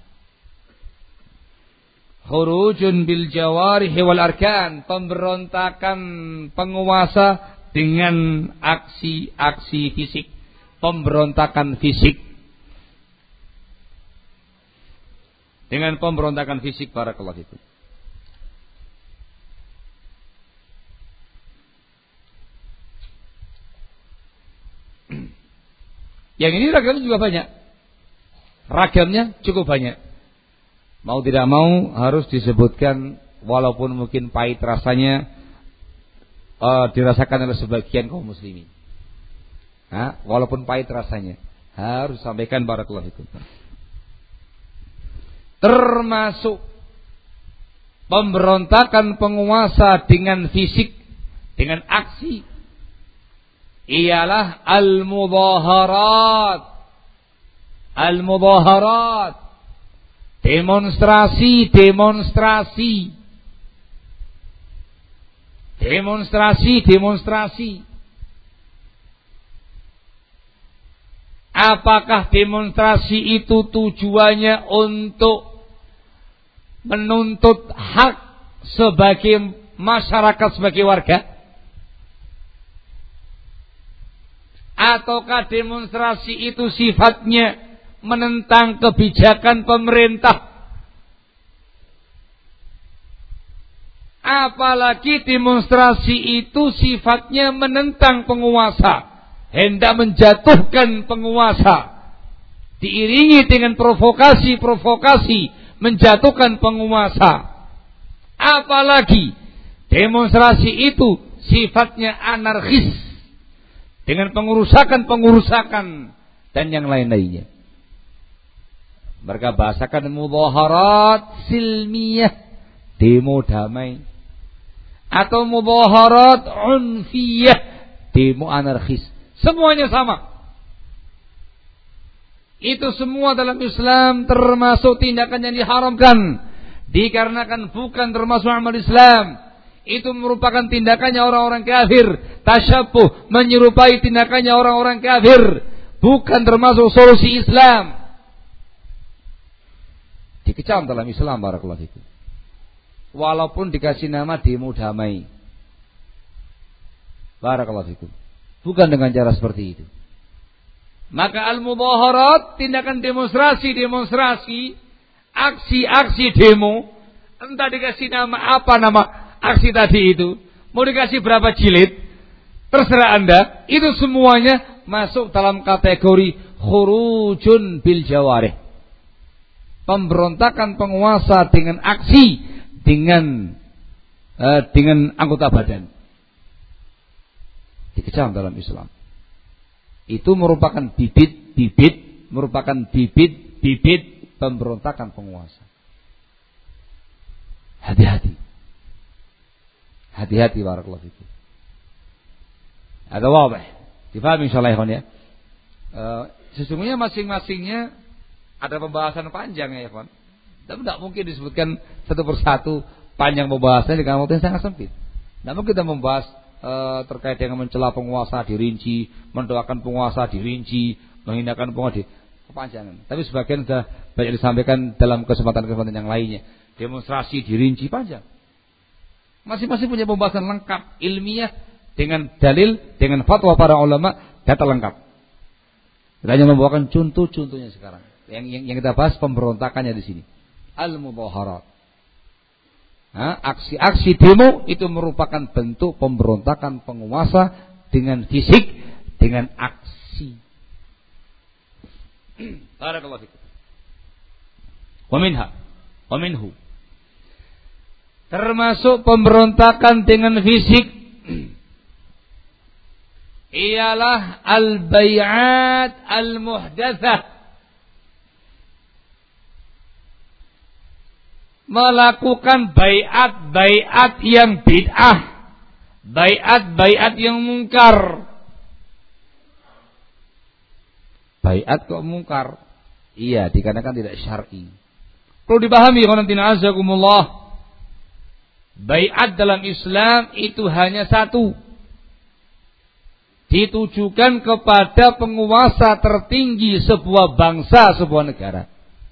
Khurujun bil jawarihi wal arkan, pemberontakan penguasa dengan aksi-aksi fisik, pemberontakan fisik. Dengan pemberontakan fisik, barakallahu fikum. Yang ini ragamnya juga banyak. Ragamnya cukup banyak. Mau tidak mau harus disebutkan, walaupun mungkin pahit rasanya uh, dirasakan oleh sebagian kaum muslimin. Nah, walaupun pahit rasanya harus sampaikan, barakallahu fikum. Termasuk pemberontakan penguasa dengan fisik, dengan aksi, ialah al-mudhaharat, Al-mudaharat, demonstrasi, demonstrasi. Demonstrasi, demonstrasi. Apakah demonstrasi itu tujuannya untuk menuntut hak sebagai masyarakat, sebagai warga? Ataukah demonstrasi itu sifatnya menentang kebijakan pemerintah? Apalagi demonstrasi itu sifatnya menentang penguasa, hendak menjatuhkan penguasa, diiringi dengan provokasi-provokasi menjatuhkan penguasa. Apalagi demonstrasi itu sifatnya anarkis, dengan pengurusakan-pengurusakan dan yang lain-lainnya. Mereka bahasakan mudaharat silmiyah, demo damai, atau mudaharat unfiyah, demo anarkis. Semuanya sama. Itu semua dalam Islam termasuk tindakan yang diharamkan, dikarenakan bukan termasuk amal Islam. Itu merupakan tindakannya orang-orang kafir. Tasyabuh, menyerupai tindakannya orang-orang kafir, bukan termasuk solusi Islam. Dikecam dalam Islam, barakallahu fikum. Walaupun dikasih nama demo damai, barakallahu fikum, bukan dengan cara seperti itu. Maka al-mudaharat, tindakan demonstrasi-demonstrasi, aksi-aksi demo, entah dikasih nama apa nama aksi tadi itu, mau dikasih berapa jilid, terserah Anda. Itu semuanya masuk dalam kategori khurujun bil jawarih, pemberontakan penguasa dengan aksi, dengan uh, dengan anggota badan. Dikecam dalam Islam. Itu merupakan bibit-bibit, merupakan bibit-bibit pemberontakan penguasa. Hati-hati. Hati-hati, barakallahu fikum. Ada wabah. Difahami insyaallah ya. Uh, sesungguhnya masing-masingnya ada pembahasan panjang ya, kawan. Tapi tidak mungkin disebutkan satu persatu panjang pembahasannya dengan waktu yang sangat sempit. Namun kita membahas uh, terkait dengan mencela penguasa dirinci, mendoakan penguasa dirinci, menghinakan penguasa di kepanjangan. Tapi sebagian sudah banyak disampaikan dalam kesempatan-kesempatan yang lainnya. Demonstrasi dirinci panjang. Masing-masing punya pembahasan lengkap, ilmiah, dengan dalil, dengan fatwa para ulama, data lengkap. Kita hanya membawakan contoh-contohnya sekarang. Yang, yang, yang kita bahas pemberontakannya di sini. Al-mudaharat. Nah, aksi-aksi demo itu merupakan bentuk pemberontakan penguasa dengan fisik, dengan aksi. Barakallahu fikum. Wa minha, wa minhu. Termasuk pemberontakan dengan fisik ialah al-bai'at al-muhdatsah, melakukan bai'at-bai'at yang bid'ah, bai'at-bai'at yang mungkar. Bai'at kok mungkar? Iya, dikarenakan tidak syar'i. Perlu dipahami qannatina azakumullah. Bai'at dalam Islam itu hanya satu, ditujukan kepada penguasa tertinggi sebuah bangsa, sebuah negara,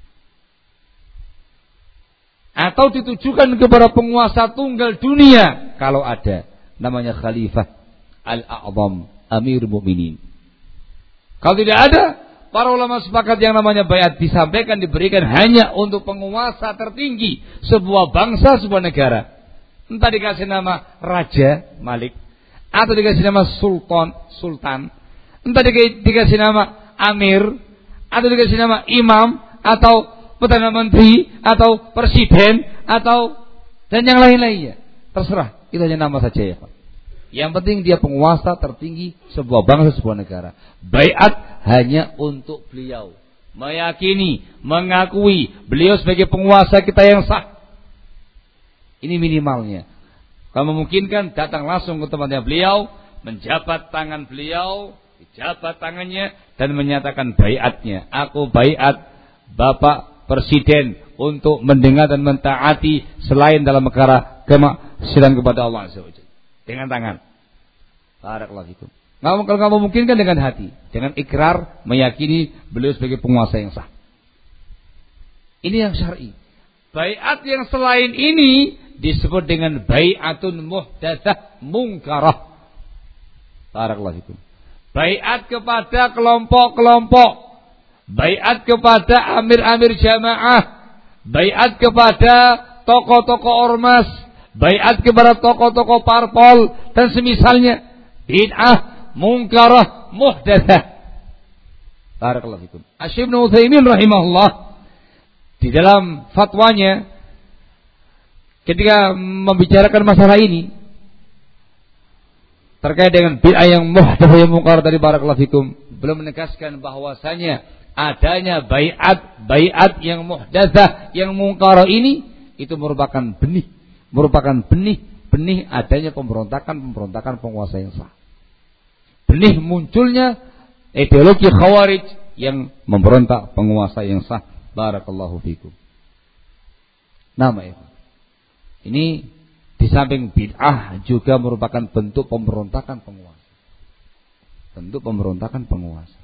atau ditujukan kepada penguasa tunggal dunia kalau ada, namanya khalifah al-a'zam, amir mu'minin. Kalau tidak ada, para ulama sepakat yang namanya bai'at disampaikan, diberikan hanya untuk penguasa tertinggi sebuah bangsa, sebuah negara. Entah dikasih nama raja, malik, atau dikasih nama sultan, sultan, entah dikasih nama amir, atau dikasih nama imam, atau perdana menteri, atau presiden, atau dan yang lain-lainnya. Terserah, itu hanya nama saja ya, Pak. Yang penting dia penguasa tertinggi sebuah bangsa, sebuah negara. Bai'at hanya untuk beliau, meyakini, mengakui beliau sebagai penguasa kita yang sah. Ini minimalnya. Kalau memungkinkan, datang langsung ke tempatnya beliau, menjabat tangan beliau, dijabat tangannya dan menyatakan baiatnya. Aku baiat Bapak Presiden untuk mendengar dan mentaati selain dalam perkara kemaksiatan kepada Allah Azza wa Jalla. Dengan tangan. Barakallahu fikum. Kalau nggak memungkinkan dengan hati, dengan ikrar meyakini beliau sebagai penguasa yang sah. Ini yang syar'i. Baiat yang selain ini disebut dengan baiatun muhdatsah munkarah. Barakallahu fikum. Baiat kepada kelompok-kelompok, baiat kepada amir-amir jamaah, baiat kepada tokoh-tokoh ormas, baiat kepada tokoh-tokoh parpol dan semisalnya, bid'ah munkarah muhdatsah. Barakallahu fikum. Asy-Syaikh Ibnu Utsaimin rahimahullah di dalam fatwanya ketika membicarakan masalah ini terkait dengan bid'ah yang muhdatsah yang munkar dari barakallahu fikum, belum menegaskan bahwasanya adanya baiat baiat yang muhdatsah yang munkar ini itu merupakan benih, merupakan benih benih adanya pemberontakan-pemberontakan penguasa yang sah. Benih munculnya ideologi khawarij yang memberontak penguasa yang sah. Barakallahu fikum. Nama itu. Ini di samping bid'ah juga merupakan bentuk pemberontakan penguasa. Bentuk pemberontakan penguasa.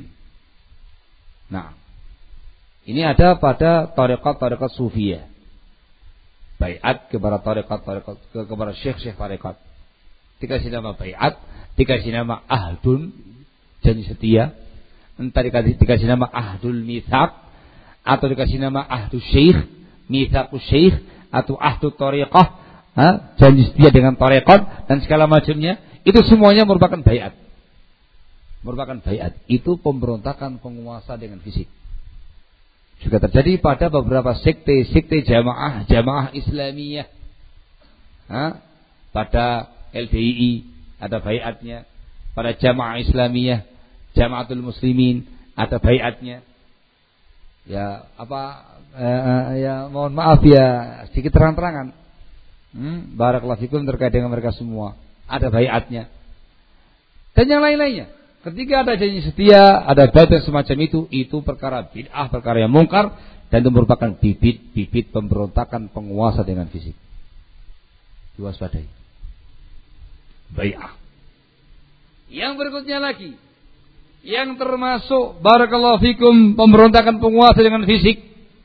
Nah, ini ada pada tarekat-tarekat sufiyah. Baiat kepada tarekat-tarekat kepada syekh-syekh tarekat. Dikasih nama baiat, dikasih nama ahdun, janji setia. Entah dikasih, dikasih nama ahdul mitsaq, atau dikasih nama ahdus syekh, mitsaqus syekh, atau ahdut tariqah, janji setia dengan tarekat dan segala macamnya. Itu semuanya merupakan baiat. Merupakan baiat. Itu pemberontakan penguasa dengan fisik. Juga terjadi pada beberapa sekte-sekte jamaah, jamaah Islamiyah. Ha? Pada L D I I ada baiatnya, pada jamaah Islamiyah, Jamaatul Muslimin ada baiatnya. Ya apa? Eh, ya mohon maaf ya sedikit terang-terangan. Hmm, barakallahu fikum terkait dengan mereka semua ada baiatnya. Dan yang lain-lainnya. Ketika ada janji setia, ada baiat semacam itu, itu perkara bid'ah, perkara yang mungkar dan itu merupakan bibit-bibit pemberontakan penguasa dengan fisik. Diwaspadai. Bai'ah. Yang berikutnya lagi, yang termasuk barakallahu fikum pemberontakan penguasa dengan fisik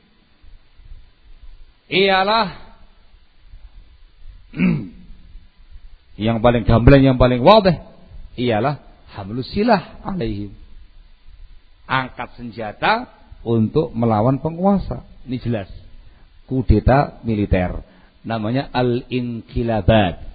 ialah yang paling gamblang, yang paling wadih ialah hamlus silah alaihim. Angkat senjata untuk melawan penguasa. Ini jelas. Kudeta militer. Namanya al-inqilabat.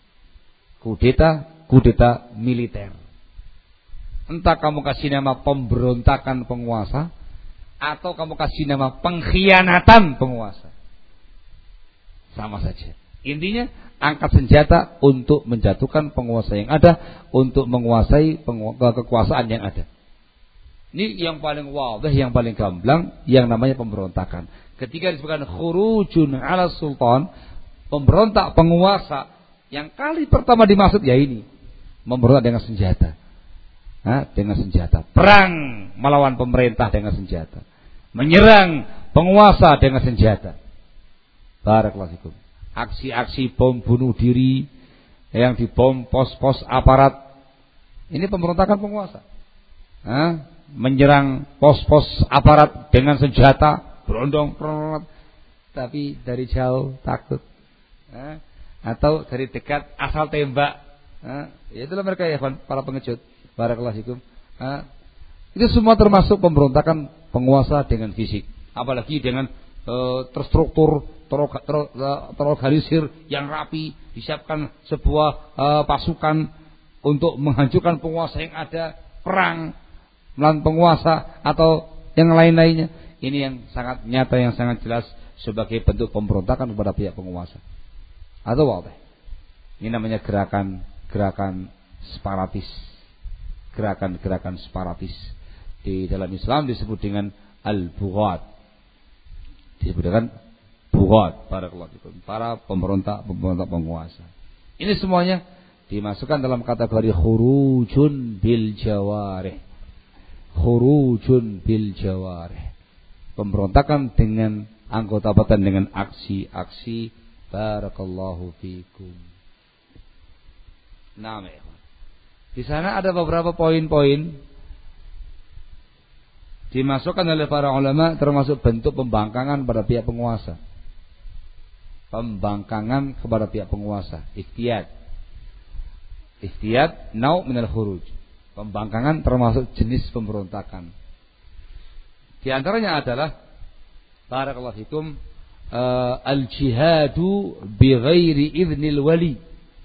Kudeta, kudeta militer. Entah kamu kasih nama pemberontakan penguasa atau kamu kasih nama pengkhianatan penguasa. Sama saja. Intinya angkat senjata untuk menjatuhkan penguasa yang ada, untuk menguasai pengu- kekuasaan yang ada. Ini yang paling wadih, yang paling gamblang, yang namanya pemberontakan. Ketika disebutkan khurujun ala sultan, pemberontak penguasa, yang kali pertama dimaksud ya ini, memberontak dengan senjata. Nah, dengan senjata. Perang melawan pemerintah dengan senjata. Menyerang penguasa dengan senjata. Barakallahu fikum. Aksi-aksi bom bunuh diri yang dibom pos-pos aparat, ini pemberontakan penguasa. Nah, menyerang pos-pos aparat dengan senjata, berondong, tapi dari jauh takut. Nah, atau dari dekat asal tembak. Nah, itulah mereka ya para pengecut. Barakallahu fikum. Nah, itu semua termasuk pemberontakan penguasa dengan fisik, apalagi dengan uh, terstruktur, terorganisir yang rapi, disiapkan sebuah uh, pasukan untuk menghancurkan penguasa yang ada, perang melawan penguasa atau yang lain-lainnya. Ini yang sangat nyata, yang sangat jelas sebagai bentuk pemberontakan kepada pihak penguasa. Atau apa? Ini namanya gerakan-gerakan separatis. Gerakan-gerakan separatis. Di dalam Islam disebut dengan al-bughat. Disebut dengan bughat, para para pemberontak, pemberontak penguasa. Ini semuanya dimasukkan dalam kategori khurujun bil jawarih. Khurujun bil jawarih. Pemberontakan dengan anggota badan dengan aksi-aksi. Barakallahu fikum. Nah, di sana ada beberapa poin-poin dimasukkan oleh para ulama, termasuk bentuk pembangkangan pada pihak penguasa. Pembangkangan kepada pihak penguasa, iftiyat. Iftiyat nau' minal khuruj. Pembangkangan termasuk jenis pemberontakan. Di antaranya adalah barakallahu fikum uh, al-jihadu bi ghairi idznil wali.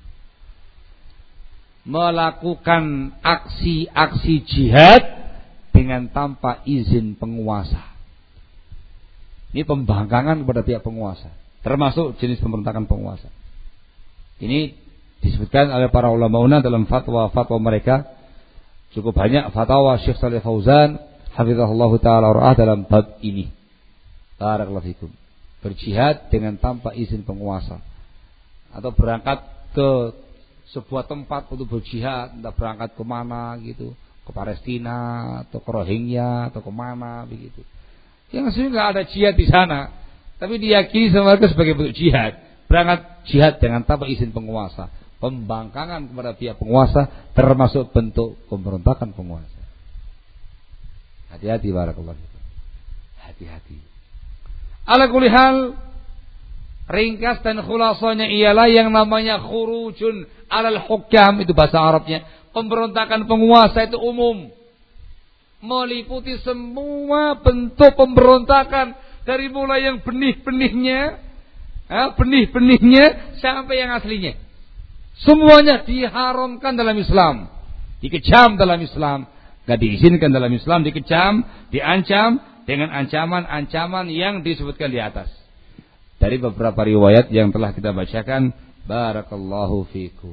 Melakukan aksi-aksi jihad dengan tanpa izin penguasa. Ini pembangkangan kepada pihak penguasa, termasuk jenis pemberontakan penguasa. Ini disebutkan oleh para ulama dalam fatwa-fatwa mereka. Cukup banyak fatwa Syekh Shalih Fauzan hafizahullah taala ra'ah dalam bab ini. Barakallahu fikum. Berjihad dengan tanpa izin penguasa, atau berangkat ke sebuah tempat untuk berjihad, entah berangkat kemana gitu, ke Palestina atau ke Rohingya atau kemana begitu. Yang sebenarnya nggak ada jihad di sana, tapi diyakini sama mereka sebagai bentuk jihad. Berangkat jihad dengan tanpa izin penguasa, pembangkangan kepada pihak penguasa, termasuk bentuk pemberontakan penguasa. Hati-hati barakallahu. Hati-hati. Ala kulli hal, ringkas dan khulasanya ialah yang namanya khurujun alal hukam, itu bahasa Arabnya. Pemberontakan penguasa itu umum, meliputi semua bentuk pemberontakan, dari mulai yang benih-benihnya, benih-benihnya sampai yang aslinya. Semuanya diharamkan dalam Islam, dikecam dalam Islam, gak diizinkan dalam Islam, dikecam, diancam dengan ancaman-ancaman yang disebutkan di atas. Dari beberapa riwayat yang telah kita bacakan, barakallahu fikum.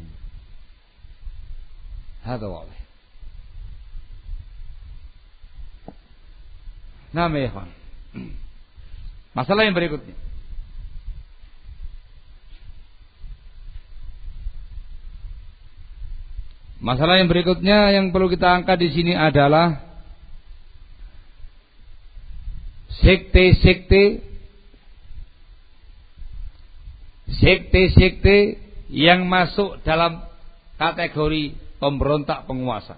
Hada wa'alih. Nah, ya ikhwan. Masalah yang berikutnya. Masalah yang berikutnya yang perlu kita angkat di sini adalah sekte-sekte sekte-sekte yang masuk dalam kategori pemberontak penguasa.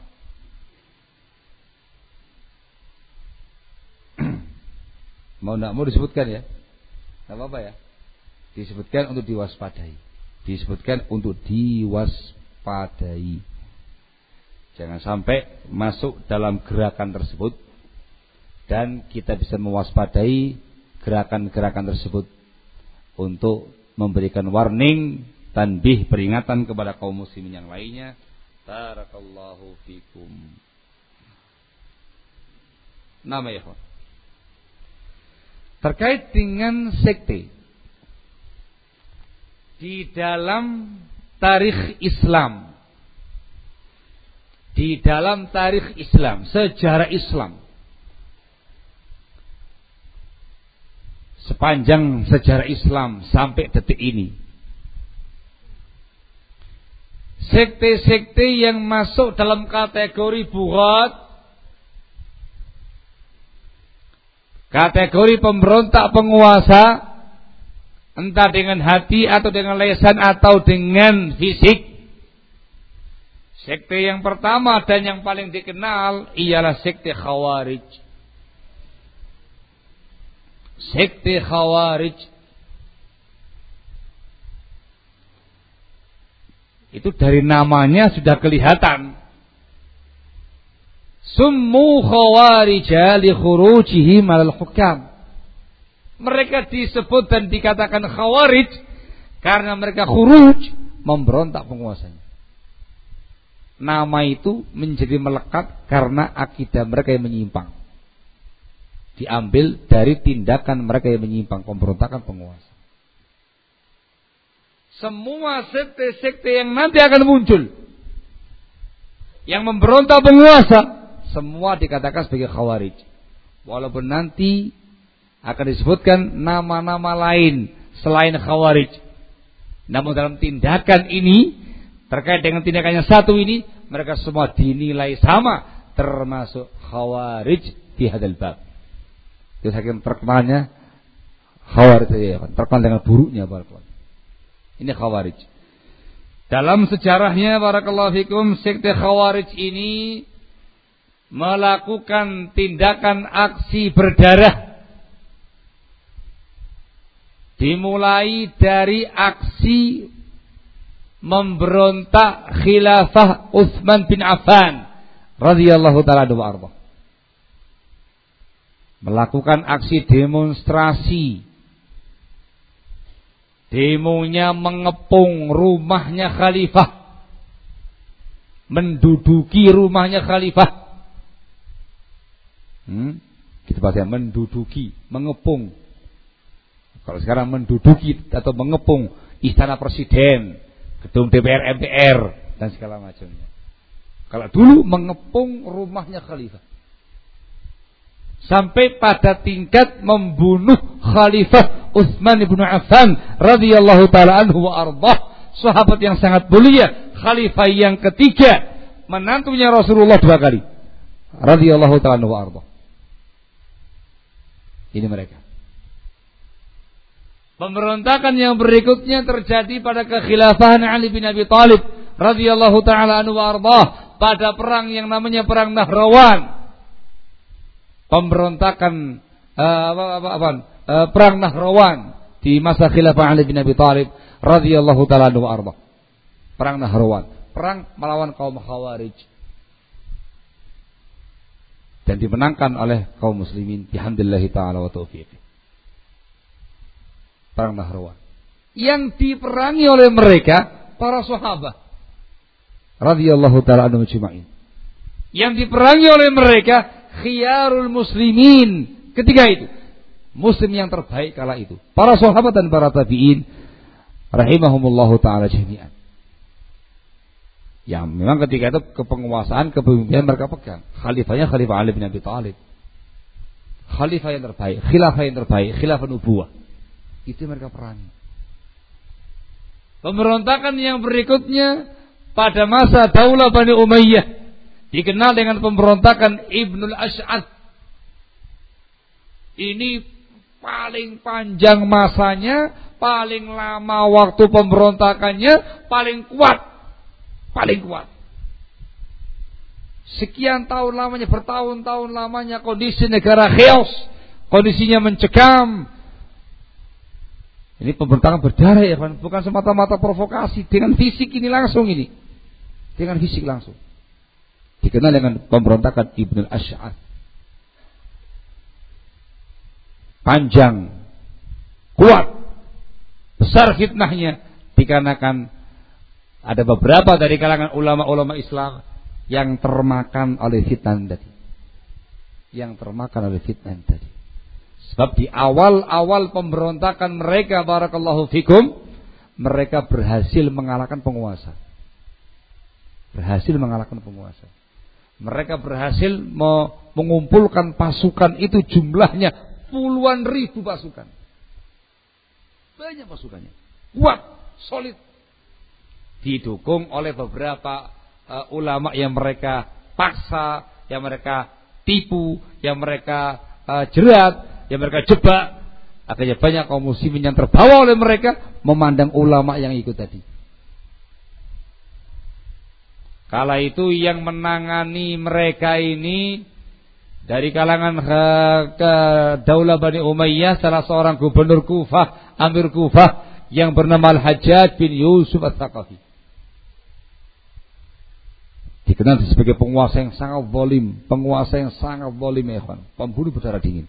Mau tidak mau disebutkan ya, tidak apa-apa ya. Disebutkan untuk diwaspadai. Disebutkan untuk diwaspadai. Jangan sampai masuk dalam gerakan tersebut dan kita bisa mewaspadai gerakan-gerakan tersebut untuk memberikan warning, tanbih, peringatan kepada kaum muslimin yang lainnya. Barakallahu fikum. Nama ya, terkait dengan sekte di dalam tarikh Islam, di dalam tarikh Islam, sejarah Islam, sepanjang sejarah Islam sampai detik ini, sekte-sekte yang masuk dalam kategori bughat, kategori pemberontak penguasa, entah dengan hati atau dengan lisan atau dengan fisik. Sekte yang pertama dan yang paling dikenal ialah sekte Khawarij. Sekte Khawarij itu dari namanya sudah kelihatan. Summu khawarija li khurujihim alal hukam. Mereka disebut dan dikatakan khawarij karena mereka khuruj, memberontak penguasanya. Nama itu menjadi melekat karena akidah mereka yang menyimpang. Diambil dari tindakan mereka yang menyimpang, pemberontakan penguasa. Semua sekte-sekte yang nanti akan muncul, yang memberontak penguasa, semua dikatakan sebagai khawarij. Walaupun nanti akan disebutkan nama-nama lain selain khawarij, namun dalam tindakan ini terkait dengan tindakannya satu ini, mereka semua dinilai sama, termasuk khawarij di hadal bab. Itu saking terkenalnya khawarij ya, terkenal dengan buruknya barakallahu. Ini khawarij. Dalam sejarahnya barakallahu fikum, sekte khawarij ini melakukan tindakan aksi berdarah. Dimulai dari aksi memberontak khilafah Utsman bin Affan radhiyallahu taala anhu arba. Melakukan aksi demonstrasi. Demonya mengepung rumahnya khalifah. Menduduki rumahnya khalifah. Hmm? Kita bahasa menduduki, mengepung. Kalau sekarang menduduki atau mengepung istana presiden, gedung D P R, M P R dan segala macamnya. Kalau dulu mengepung rumahnya khalifah. Sampai pada tingkat membunuh Khalifah Utsman bin Affan radhiyallahu taala anhu wa ardhah, sahabat yang sangat mulia, khalifah yang ketiga, menantunya Rasulullah dua kali. Radhiyallahu taala anhu wa ardhah. Ini mereka. Pemberontakan yang berikutnya terjadi pada kekhilafahan Ali bin Abi Thalib radhiyallahu taala anhu wa ardhah pada perang yang namanya perang Nahrawan. Pemberontakan uh, apa, apa, apa, uh, perang Nahrawan di masa khilafah Ali bin Abi Thalib radhiyallahu taala anhu wa ardhah. Perang Nahrawan, perang melawan kaum Khawarij. Dan dimenangkan oleh kaum muslimin bihamdillah taala wa taufiq. Perang Nahrawan yang diperangi oleh mereka para sahabat radhiyallahu taala anhum ajma'in. Yang diperangi oleh mereka khiyarul muslimin ketika itu, muslim yang terbaik kala itu, para sahabat dan para tabi'in rahimahumullahu taala jami'an. Yang memang ketika itu kepenguasaan, kepemimpinan mereka pegang. Khalifahnya Khalifah Ali bin Abi Thalib. Khalifah yang terbaik, khilafah yang terbaik, khilafah nubuwah. Itu mereka perangi. Pemberontakan yang berikutnya pada masa Daulah Bani Umayyah dikenal dengan pemberontakan Ibnul Ash'ath. Ini paling panjang masanya, paling lama waktu pemberontakannya, paling kuat. Paling kuat. Sekian tahun lamanya, bertahun-tahun lamanya kondisi negara chaos, kondisinya mencekam. Ini pemberontakan berdarah ya, bukan semata-mata provokasi, dengan fisik ini langsung ini. Dengan fisik langsung. Dikenal dengan pemberontakan Ibnul Ash'ath. Panjang, kuat, besar fitnahnya, dikarenakan ada beberapa dari kalangan ulama-ulama Islam yang termakan oleh fitnah tadi. Yang termakan oleh fitnah tadi. Sebab di awal-awal pemberontakan mereka, barakallahu fikum, mereka berhasil mengalahkan penguasa. Berhasil mengalahkan penguasa. Mereka berhasil mengumpulkan pasukan itu, jumlahnya puluhan ribu pasukan. Banyak pasukannya. Kuat, solid. Didukung oleh beberapa uh, ulama yang mereka paksa, yang mereka tipu, yang mereka uh, jerat, yang mereka jebak. Akhirnya banyak kaum muslimin yang terbawa oleh mereka memandang ulama yang ikut tadi. Kala itu yang menangani mereka ini dari kalangan uh, ke Daulah Bani Umayyah, salah seorang gubernur Kufah, Amir Kufah yang bernama Al-Hajjaj bin Yusuf Ats-Tsaqafi. Dikenal sebagai penguasa yang sangat zalim, penguasa yang sangat zalim ya kawan, pembunuh berdarah dingin.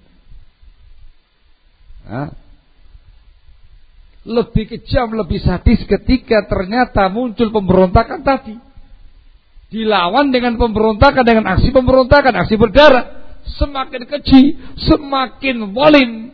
Nah, lebih kejam, lebih sadis ketika ternyata muncul pemberontakan tadi. Dilawan dengan pemberontakan, dengan aksi pemberontakan, aksi berdarah. Semakin keji, semakin zalim.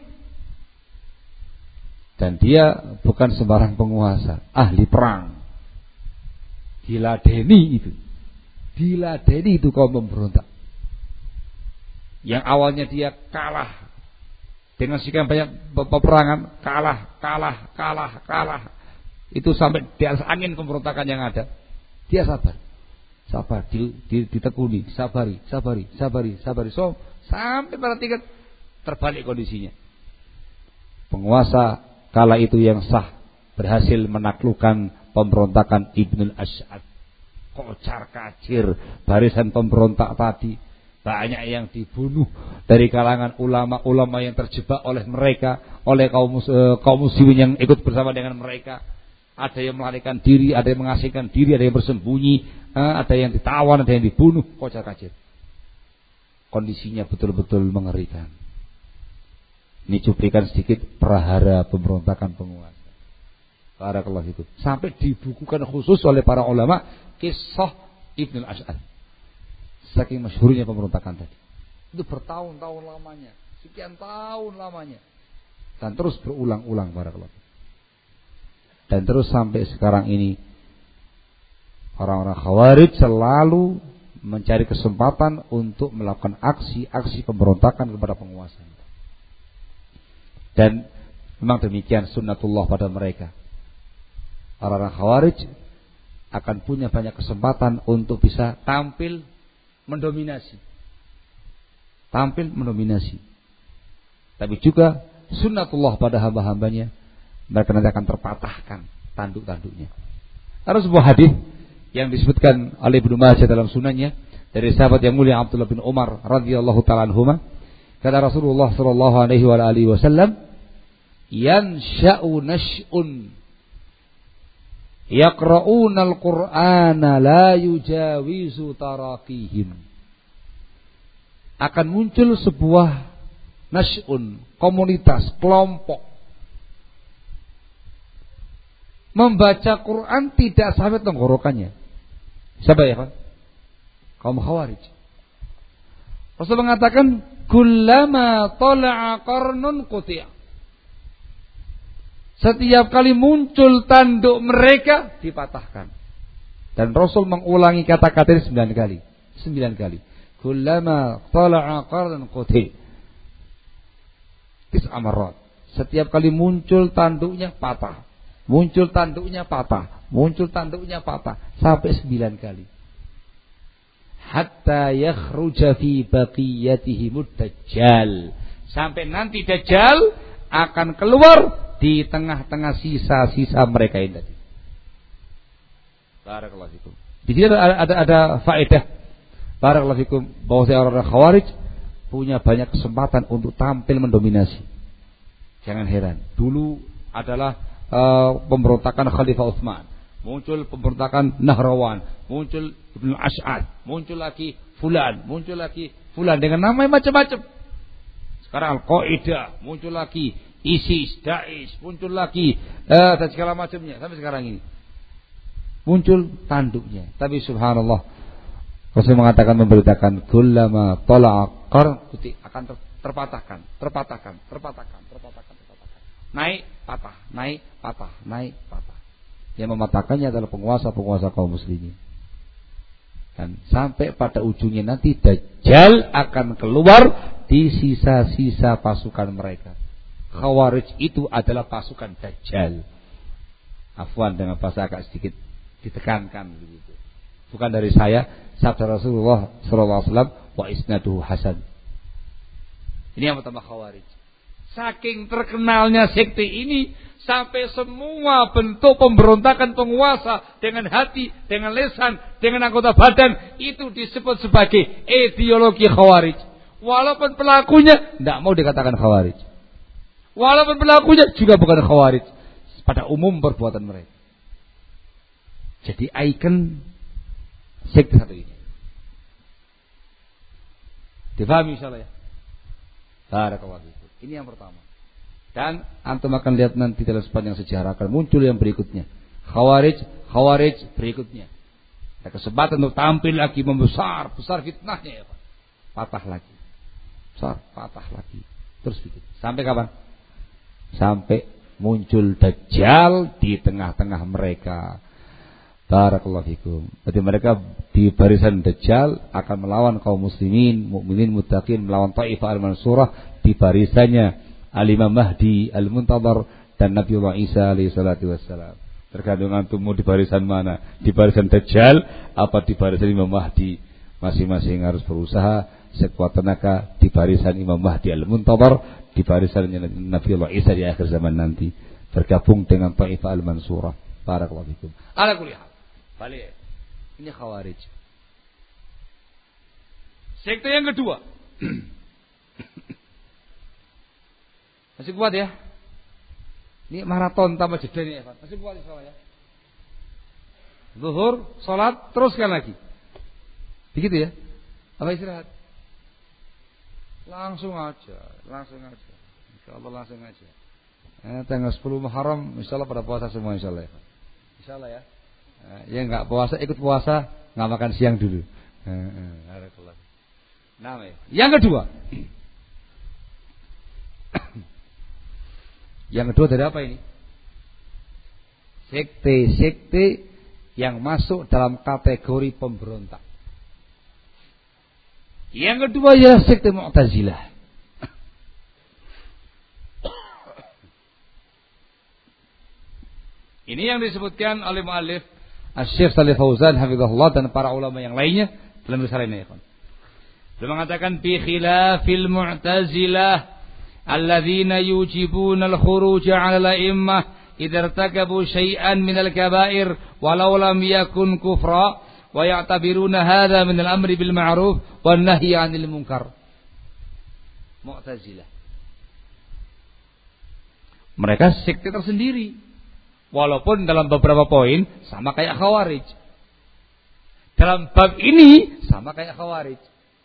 Dan dia bukan sembarang penguasa, ahli perang. Diladeni itu. Diladeni itu kaum pemberontak. Yang awalnya dia kalah dengan sekian banyak peperangan, kalah, kalah, kalah, kalah. Itu sampai di atas angin pemberontakan yang ada. Dia sabar. Sabar, di, di, ditekuni, sabari, sabari, sabari, sabari. So, sampai pada tingkat terbalik kondisinya. Penguasa kala itu yang sah berhasil menaklukkan pemberontakan Ibnul Ash'ad. Kocar kacir barisan pemberontak tadi, banyak yang dibunuh dari kalangan ulama-ulama yang terjebak oleh mereka, oleh kaum kaum muslimin yang ikut bersama dengan mereka. Ada yang melarikan diri, ada yang mengasingkan diri, ada yang bersembunyi, ada yang ditawan, ada yang dibunuh, kocar kacir. Kondisinya betul-betul mengerikan. Ini cuplikan sedikit prahara pemberontakan penguasa. Barakallahu fikum. Sampai dibukukan khusus oleh para ulama kisah Ibnul Ash'ad. Saking masyhurnya pemberontakan tadi. Itu bertahun-tahun lamanya, sekian tahun lamanya. Dan terus berulang-ulang barakallahu. Dan terus sampai sekarang ini orang-orang Khawarij selalu mencari kesempatan untuk melakukan aksi-aksi pemberontakan kepada penguasa. Dan memang demikian sunnatullah pada mereka. Orang-orang Khawarij akan punya banyak kesempatan untuk bisa tampil mendominasi. Tampil mendominasi. Tapi juga sunnatullah pada hamba-hambanya, mereka nanti akan terpatahkan tanduk-tanduknya. Ada sebuah hadis yang disebutkan oleh Ibnu Majah dalam sunannya dari sahabat yang mulia Abdullah bin Umar radhiyallahu ta'ala anhuma, kata Rasulullah sallallahu alaihi wa alihi wasallam, yansha'u nash'un yaqra'una al-Qur'ana la yujawizu taraqihim. Akan muncul sebuah nash'un, komunitas, kelompok membaca Quran tidak sampai tenggorokannya. Siapa ya, Pak? Kaum Khawarij. Rasul mengatakan, kullama tala'a qarnun quti'a. Setiap kali muncul tanduk mereka dipatahkan. Dan Rasul mengulangi kata-kata ini sembilan kali. Sembilan kali. Kullama tala'a qarnun quti'a. Tis'a marrat. Setiap kali muncul tanduknya patah. Muncul tanduknya patah, muncul tanduknya patah sampai sembilan kali. Hatta yakhruja fi baqiyatihimud dajjal. Sampai nanti Dajjal akan keluar di tengah-tengah sisa-sisa mereka ini tadi. Barakallahu fikum. Di sini ada ada, ada faedah. Barakallahu fikum bahwa orang-orang Khawarij punya banyak kesempatan untuk tampil mendominasi. Jangan heran. Dulu adalah Uh, pemberontakan Khalifah Utsman, muncul pemberontakan Nahrawan, muncul Ibnu Ash'ad, muncul lagi fulan, muncul lagi fulan dengan nama macam-macam. Sekarang Al-Qaeda, muncul lagi ISIS, Daesh, muncul lagi uh, dan segala macamnya sampai sekarang ini. Muncul tanduknya. Tapi subhanallah, Rasul mengatakan memberitakan kullama tala'a qarn akan terpatahkan, terpatahkan, terpatahkan, terpatahkan. Naik, patah, naik, patah, naik, patah. Yang mematahkannya adalah penguasa-penguasa kaum muslimin. Dan sampai pada ujungnya nanti Dajjal akan keluar di sisa-sisa pasukan mereka. Khawarij itu adalah pasukan Dajjal. Afwan dengan bahasa agak sedikit ditekankan begitu. Bukan dari saya, sabda Rasulullah sallallahu alaihi wasallam wa isnaduhu hasan. Ini yang pertama Khawarij. Saking terkenalnya sekte ini sampai semua bentuk pemberontakan penguasa dengan hati, dengan lisan, dengan anggota badan itu disebut sebagai ideologi Khawarij. Walaupun pelakunya tidak mau dikatakan Khawarij. Walaupun pelakunya juga bukan Khawarij. Pada umum perbuatan mereka. Jadi ikon sekte satu ini. Difahami insyaallah ya. Barakallahu. Ini yang pertama. Dan antum akan lihat nanti dalam sepanjang sejarah akan muncul yang berikutnya. Khawarij, Khawarij berikutnya. Ada kesempatan untuk tampil lagi membesar, besar fitnahnya ya Pak. Patah lagi. Besar, patah lagi. Terus begitu. Sampai kapan? Sampai muncul Dajjal di tengah-tengah mereka. Barakallahu fikum. Jadi mereka di barisan Dajjal akan melawan kaum muslimin, mukminin, muttaqin, melawan Taifah al-Mansurah di barisannya Al-Imam Mahdi Al-Muntadhar dan Nabiullah Isa alaihi salatu wassalam. Tergantung antummu di barisan mana, di barisan Dajjal apa di barisan Imam Mahdi. Masing-masing harus berusaha sekuat tenaga di barisan Imam Mahdi Al-Muntadhar, di barisan Nabiullah Isa di akhir zaman nanti, bergabung dengan Taifah Al-Mansurah. Barakallahu fikum. Ala kulli hal. Balik. Ini Khawarij. Sekte yang kedua. Masih kuat ya? Ini maraton tambah jeda nih, Evan. Masih kuat insyaallah ya. Zuhur, salat, teruskan lagi. Begitu ya? Apa istirahat? Langsung aja, langsung aja. Insyaallah langsung aja. Eh, tanggal sepuluh Muharram insyaallah pada puasa semua insyaallah. Ya. Insyaallah ya. Eh, ya enggak puasa ikut puasa, enggak makan siang dulu. Heeh, barakallah. Nah, yang kedua. Yang kedua dari apa ini? Sekte-sekte yang masuk dalam kategori pemberontak. Yang kedua ya sekte Mu'tazilah. Ini yang disebutkan oleh muallif Asy-Syaikh Shalih Fauzan hafizahullah dan para ulama yang lainnya dalam risalah ini. Dia mengatakan bi khilafil Mu'tazilah alladzina yujibuna al-khuruj 'ala al-a'immah idza irtakabu syai'an min al-kaba'ir walau lam yakun kufra wa ya'tabiruna hadza min al-amri bil ma'ruf wan nahyi 'anil munkar. Mu'tazilah. Mereka sekte tersendiri. Walaupun dalam beberapa poin sama kayak Khawarij. Dalam bab ini sama kayak Khawarij.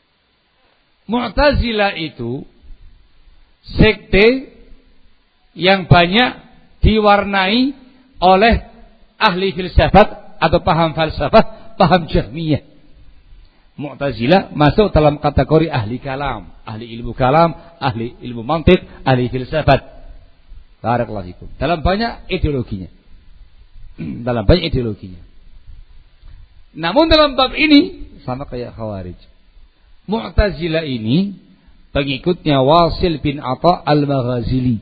Mu'tazilah itu sekte yang banyak diwarnai oleh ahli filsafat atau paham falsafah, paham Jahmiyah. Mu'tazilah masuk dalam kategori ahli kalam, ahli ilmu kalam, ahli ilmu mantiq, ahli filsafat. Barakallahu fikum. Dalam banyak ideologinya. Dalam banyak ideologinya. Namun dalam bab ini sama kayak Khawarij. Mu'tazilah ini pengikutnya Wasil bin Atha Al-Maghazili.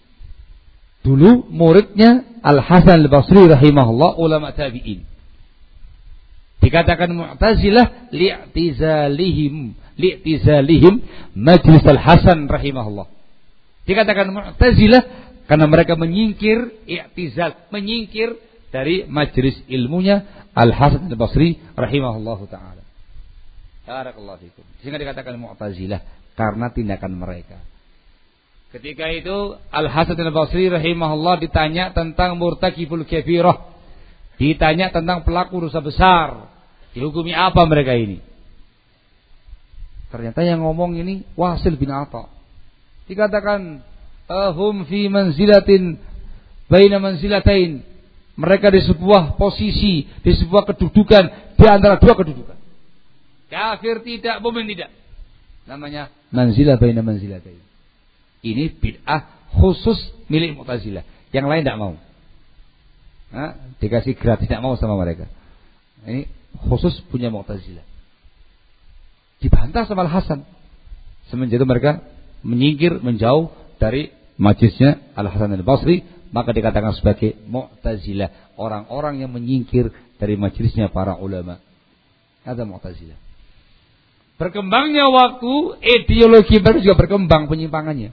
Dulu muridnya Al-Hasan Al-Basri rahimahullah, ulama tabi'in. Dikatakan Mu'tazilah li'tizalihim li'tizalihim majlis Al-Hasan rahimahullah. Dikatakan Mu'tazilah karena mereka menyingkir i'tizal, menyingkir dari majlis ilmunya Al-Hasan Al-Basri rahimahullahu taala. Barakallahu fikum. Sehingga dikatakan Mu'tazilah karena tindakan mereka. Ketika itu Al-Hasan Al-Basri rahimahullah ditanya tentang murtakibul kabirah. Ditanya tentang pelaku dosa besar. Dihukumi apa mereka ini? Ternyata yang ngomong ini Wasil bin Atha. Dikatakan ahum fi manzilatin baina manzilatain. Mereka di sebuah posisi, di sebuah kedudukan di antara dua kedudukan. Kafir tidak, mukmin tidak. Namanya manzilah baina manzilatain. Ini bid'ah khusus milik Mu'tazilah. Yang lain tidak mau. Nah, dikasih gratis tidak mau sama mereka. Ini khusus punya Mu'tazilah. Dibantah sama Al-Hasan. Semenjak itu mereka menyingkir, menjauh dari majlisnya Al-Hasan Al-Basri, maka dikatakan sebagai Mu'tazilah, orang-orang yang menyingkir dari majlisnya para ulama. Ada Mu'tazilah. Berkembangnya waktu, ideologi baru juga berkembang penyimpangannya.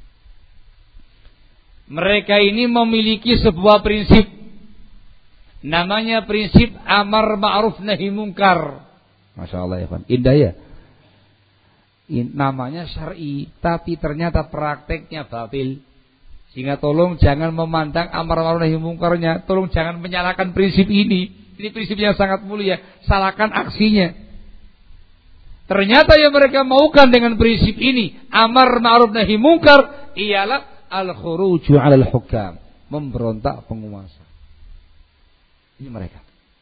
Mereka ini memiliki sebuah prinsip, namanya prinsip amar ma'ruf nahi mungkar. Masya Allah ya kan, indah ya. In, namanya syar'i, tapi ternyata prakteknya batil. Sehingga tolong jangan memandang amar ma'ruf nahi mungkarnya, tolong jangan menyalahkan prinsip ini. Ini prinsip yang sangat mulia, salahkan aksinya. Ternyata yang mereka maukan dengan prinsip ini, amar ma'ruf nahi mungkar, ialah al-khuruju 'alal hukam, memberontak penguasa. Ini mereka.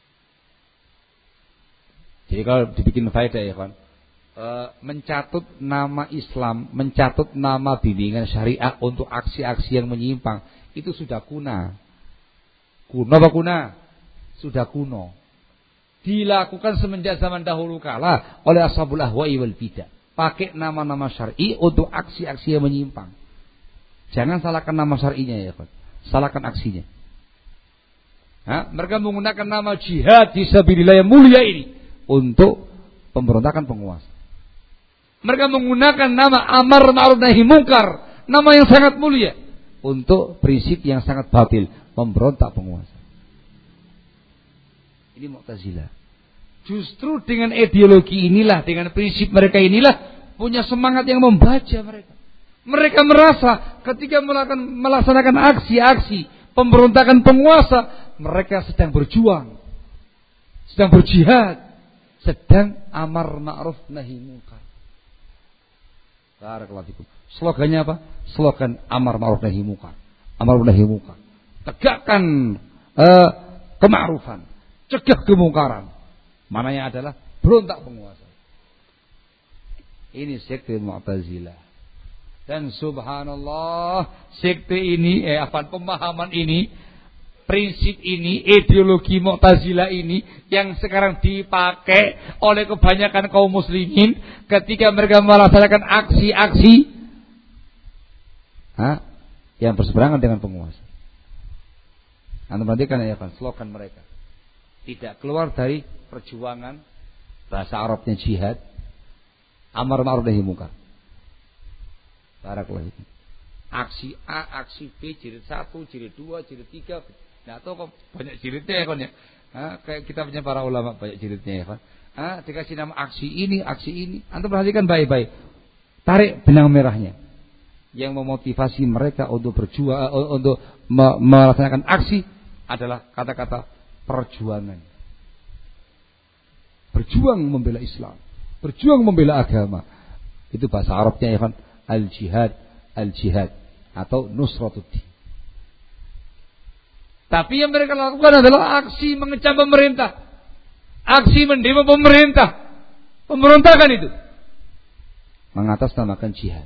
Jadi kalau dibikin faedah ya kan, e, mencatut nama Islam, mencatut nama bimbingan syariah untuk aksi-aksi yang menyimpang, itu sudah kuna. Kuno apa kuna? Sudah kuno. Dilakukan semenjak zaman dahulu kala oleh ashabul ahwa'i wal bidah. Pakai nama-nama syar'i untuk aksi-aksi yang menyimpang. Jangan salahkan nama syar'inya ya kan. Salahkan aksinya. Hah? Mereka menggunakan nama jihad fisabilillah yang mulia ini untuk pemberontakan penguasa. Mereka menggunakan nama amar ma'ruf nahi munkar, nama yang sangat mulia, untuk prinsip yang sangat batil, memberontak penguasa. Ini Mu'tazilah. Justru dengan ideologi inilah, dengan prinsip mereka inilah, punya semangat yang membaca mereka. Mereka merasa ketika melakukan, melaksanakan aksi-aksi pemberontakan penguasa, mereka sedang berjuang, sedang berjihad, sedang amar ma'ruf nahi munkar. Barakallahu fikum. Slogannya apa? Slogan amar ma'ruf nahi munkar. Amar ma'ruf nahi munkar. Tegakkan uh, kema'rufan, cegah kemungkaran. Mananya adalah berontak penguasa. Ini sekte Mu'tazilah. Dan subhanallah, sekte ini, eh apa pemahaman ini, prinsip ini, ideologi Mu'tazilah ini yang sekarang dipakai oleh kebanyakan kaum muslimin ketika mereka melaksanakan aksi-aksi ha, yang berseberangan dengan penguasa. Anda perhatikan ya kan, slogan mereka tidak keluar dari perjuangan, bahasa Arabnya jihad, amar ma'ruf nahi munkar. Barakallahu fikum. Aksi A, aksi B, jilid satu, jilid dua, jilid tiga. Nah, tahu kok banyak jilidnya ya kan ya. Ha, kayak kita punya para ulama banyak jilidnya ya kan. Ha, dikasih nama aksi ini, aksi ini. Antum perhatikan baik-baik. Tarik benang merahnya. Yang memotivasi mereka untuk berjuang, untuk melaksanakan aksi adalah kata-kata perjuangan. Berjuang membela Islam, berjuang membela agama. Itu bahasa Arabnya ya kan, al-jihad, al-jihad atau nusratuddin. Tapi yang mereka lakukan adalah aksi mengecam pemerintah, aksi mendemo pemerintah, pemberontakan itu mengatasnamakan jihad.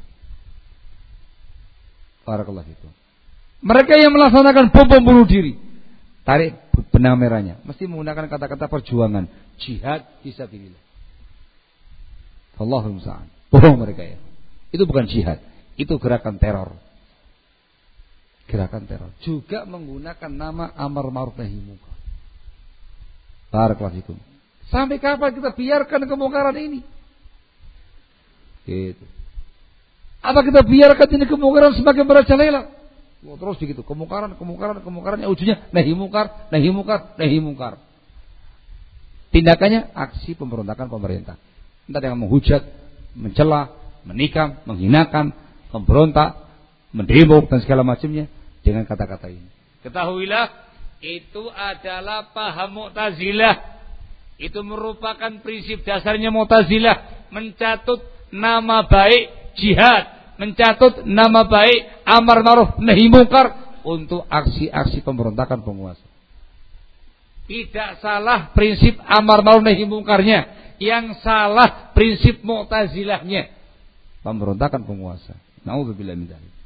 Barakallahu fikum. Mereka yang melaksanakan bom bom bunuh diri, tarik benang merahnya, mesti menggunakan kata-kata perjuangan, jihad fisabilillah. Allahul musta'an. Bohong mereka ya. Itu bukan jihad, itu gerakan teror. Gerakan teror. Juga menggunakan nama amar ma'ruf nahi munkar. Barakallahu fikum. Sampai kapan kita biarkan kemungkaran ini? Gitu. Apa kita biarkan ini kemungkaran semakin merajalela? Oh, terus begitu, kemungkaran, kemungkaran, kemungkaran, yang ujungnya nahi munkar, nahi munkar, nahi munkar. Tindakannya aksi pemberontakan pemerintah. Entah dengan menghujat, mencela, menikam, menghinakan, memberontak, mendemo dan segala macamnya dengan kata-kata ini. Ketahuilah, itu adalah paham Mu'tazilah. Itu merupakan prinsip dasarnya Mu'tazilah, mencatut nama baik jihad, mencatut nama baik amar ma'ruf nahi munkar untuk aksi-aksi pemberontakan penguasa. Tidak salah prinsip amar ma'ruf nahi munkarnya, yang salah prinsip Mu'tazilahnya, pemberontakan penguasa. Nauzubillah min dzalik.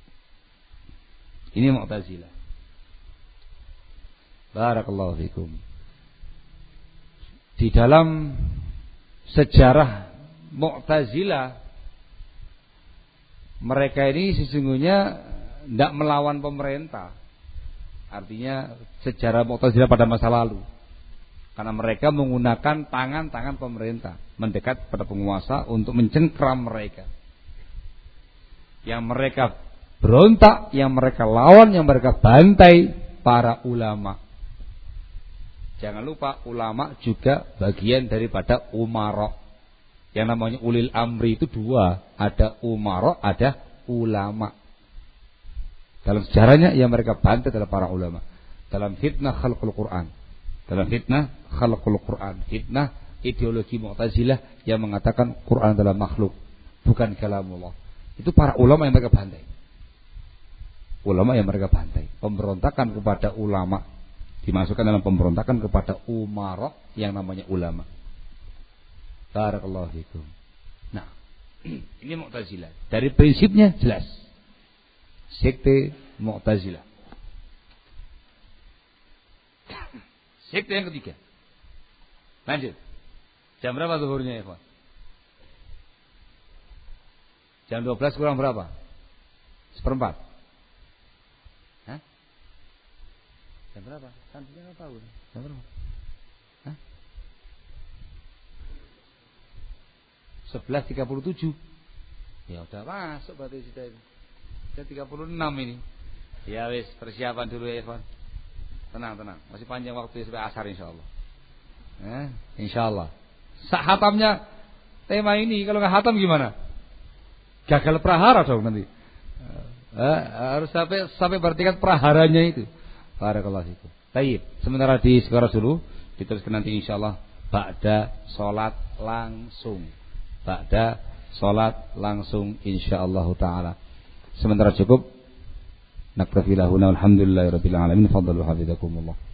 Ini Mu'tazilah. Barakallahu fikum. Di dalam sejarah Mu'tazilah, mereka ini sesungguhnya tidak melawan pemerintah. Artinya sejarah Mu'tazilah pada masa lalu, karena mereka menggunakan tangan-tangan pemerintah, mendekat pada penguasa untuk mencengkram mereka. Yang mereka berontak, yang mereka lawan, yang mereka bantai para ulama. Jangan lupa, ulama juga bagian daripada umara. Yang namanya ulil amri itu dua, ada umara, ada ulama. Dalam sejarahnya yang mereka bantai adalah para ulama. Dalam fitnah khalqul Quran, dalam fitnah khalqul Quran, fitnah ideologi Mu'tazilah yang mengatakan Quran adalah makhluk, bukan kalamullah. Itu para ulama yang mereka bantai. Ulama yang mereka bantai, pemberontakan kepada ulama, dimasukkan dalam pemberontakan kepada umara yang namanya ulama. Barakallahu fikum. Nah, ini Mu'tazilah. Dari prinsipnya jelas. Sekte Mu'tazilah. Sekte yang ketiga. Lanjut. Jam berapa zuhurnya ya, Pak? Jam dua belas kurang berapa? Seperempat. Hah? Jam berapa? Santrinya enggak tahu. Jam berapa? Hah? sebelas tiga puluh tujuh. Ya udah masuk berarti sudah itu. Sudah tiga puluh enam ini. Ya wis, persiapan dulu ya, Ikhwan. Tenang, tenang. Masih panjang waktu sampai asar insyaallah. Eh, insyaallah. Sak hatamnya tema ini kalau enggak hatam gimana? Gagal prahara dong nanti. Eh, harus sampai sampai bertingkat praharanya itu. Barakallahu fikum. Baik, sementara di sekarang dulu diteruskan nanti insyaallah ba'da salat langsung. Ba'da salat langsung insyaallah taala. Sementara cukup. Naktafi lahuna walhamdulillahirabbil alamin. Fadhalu hafizakumullah.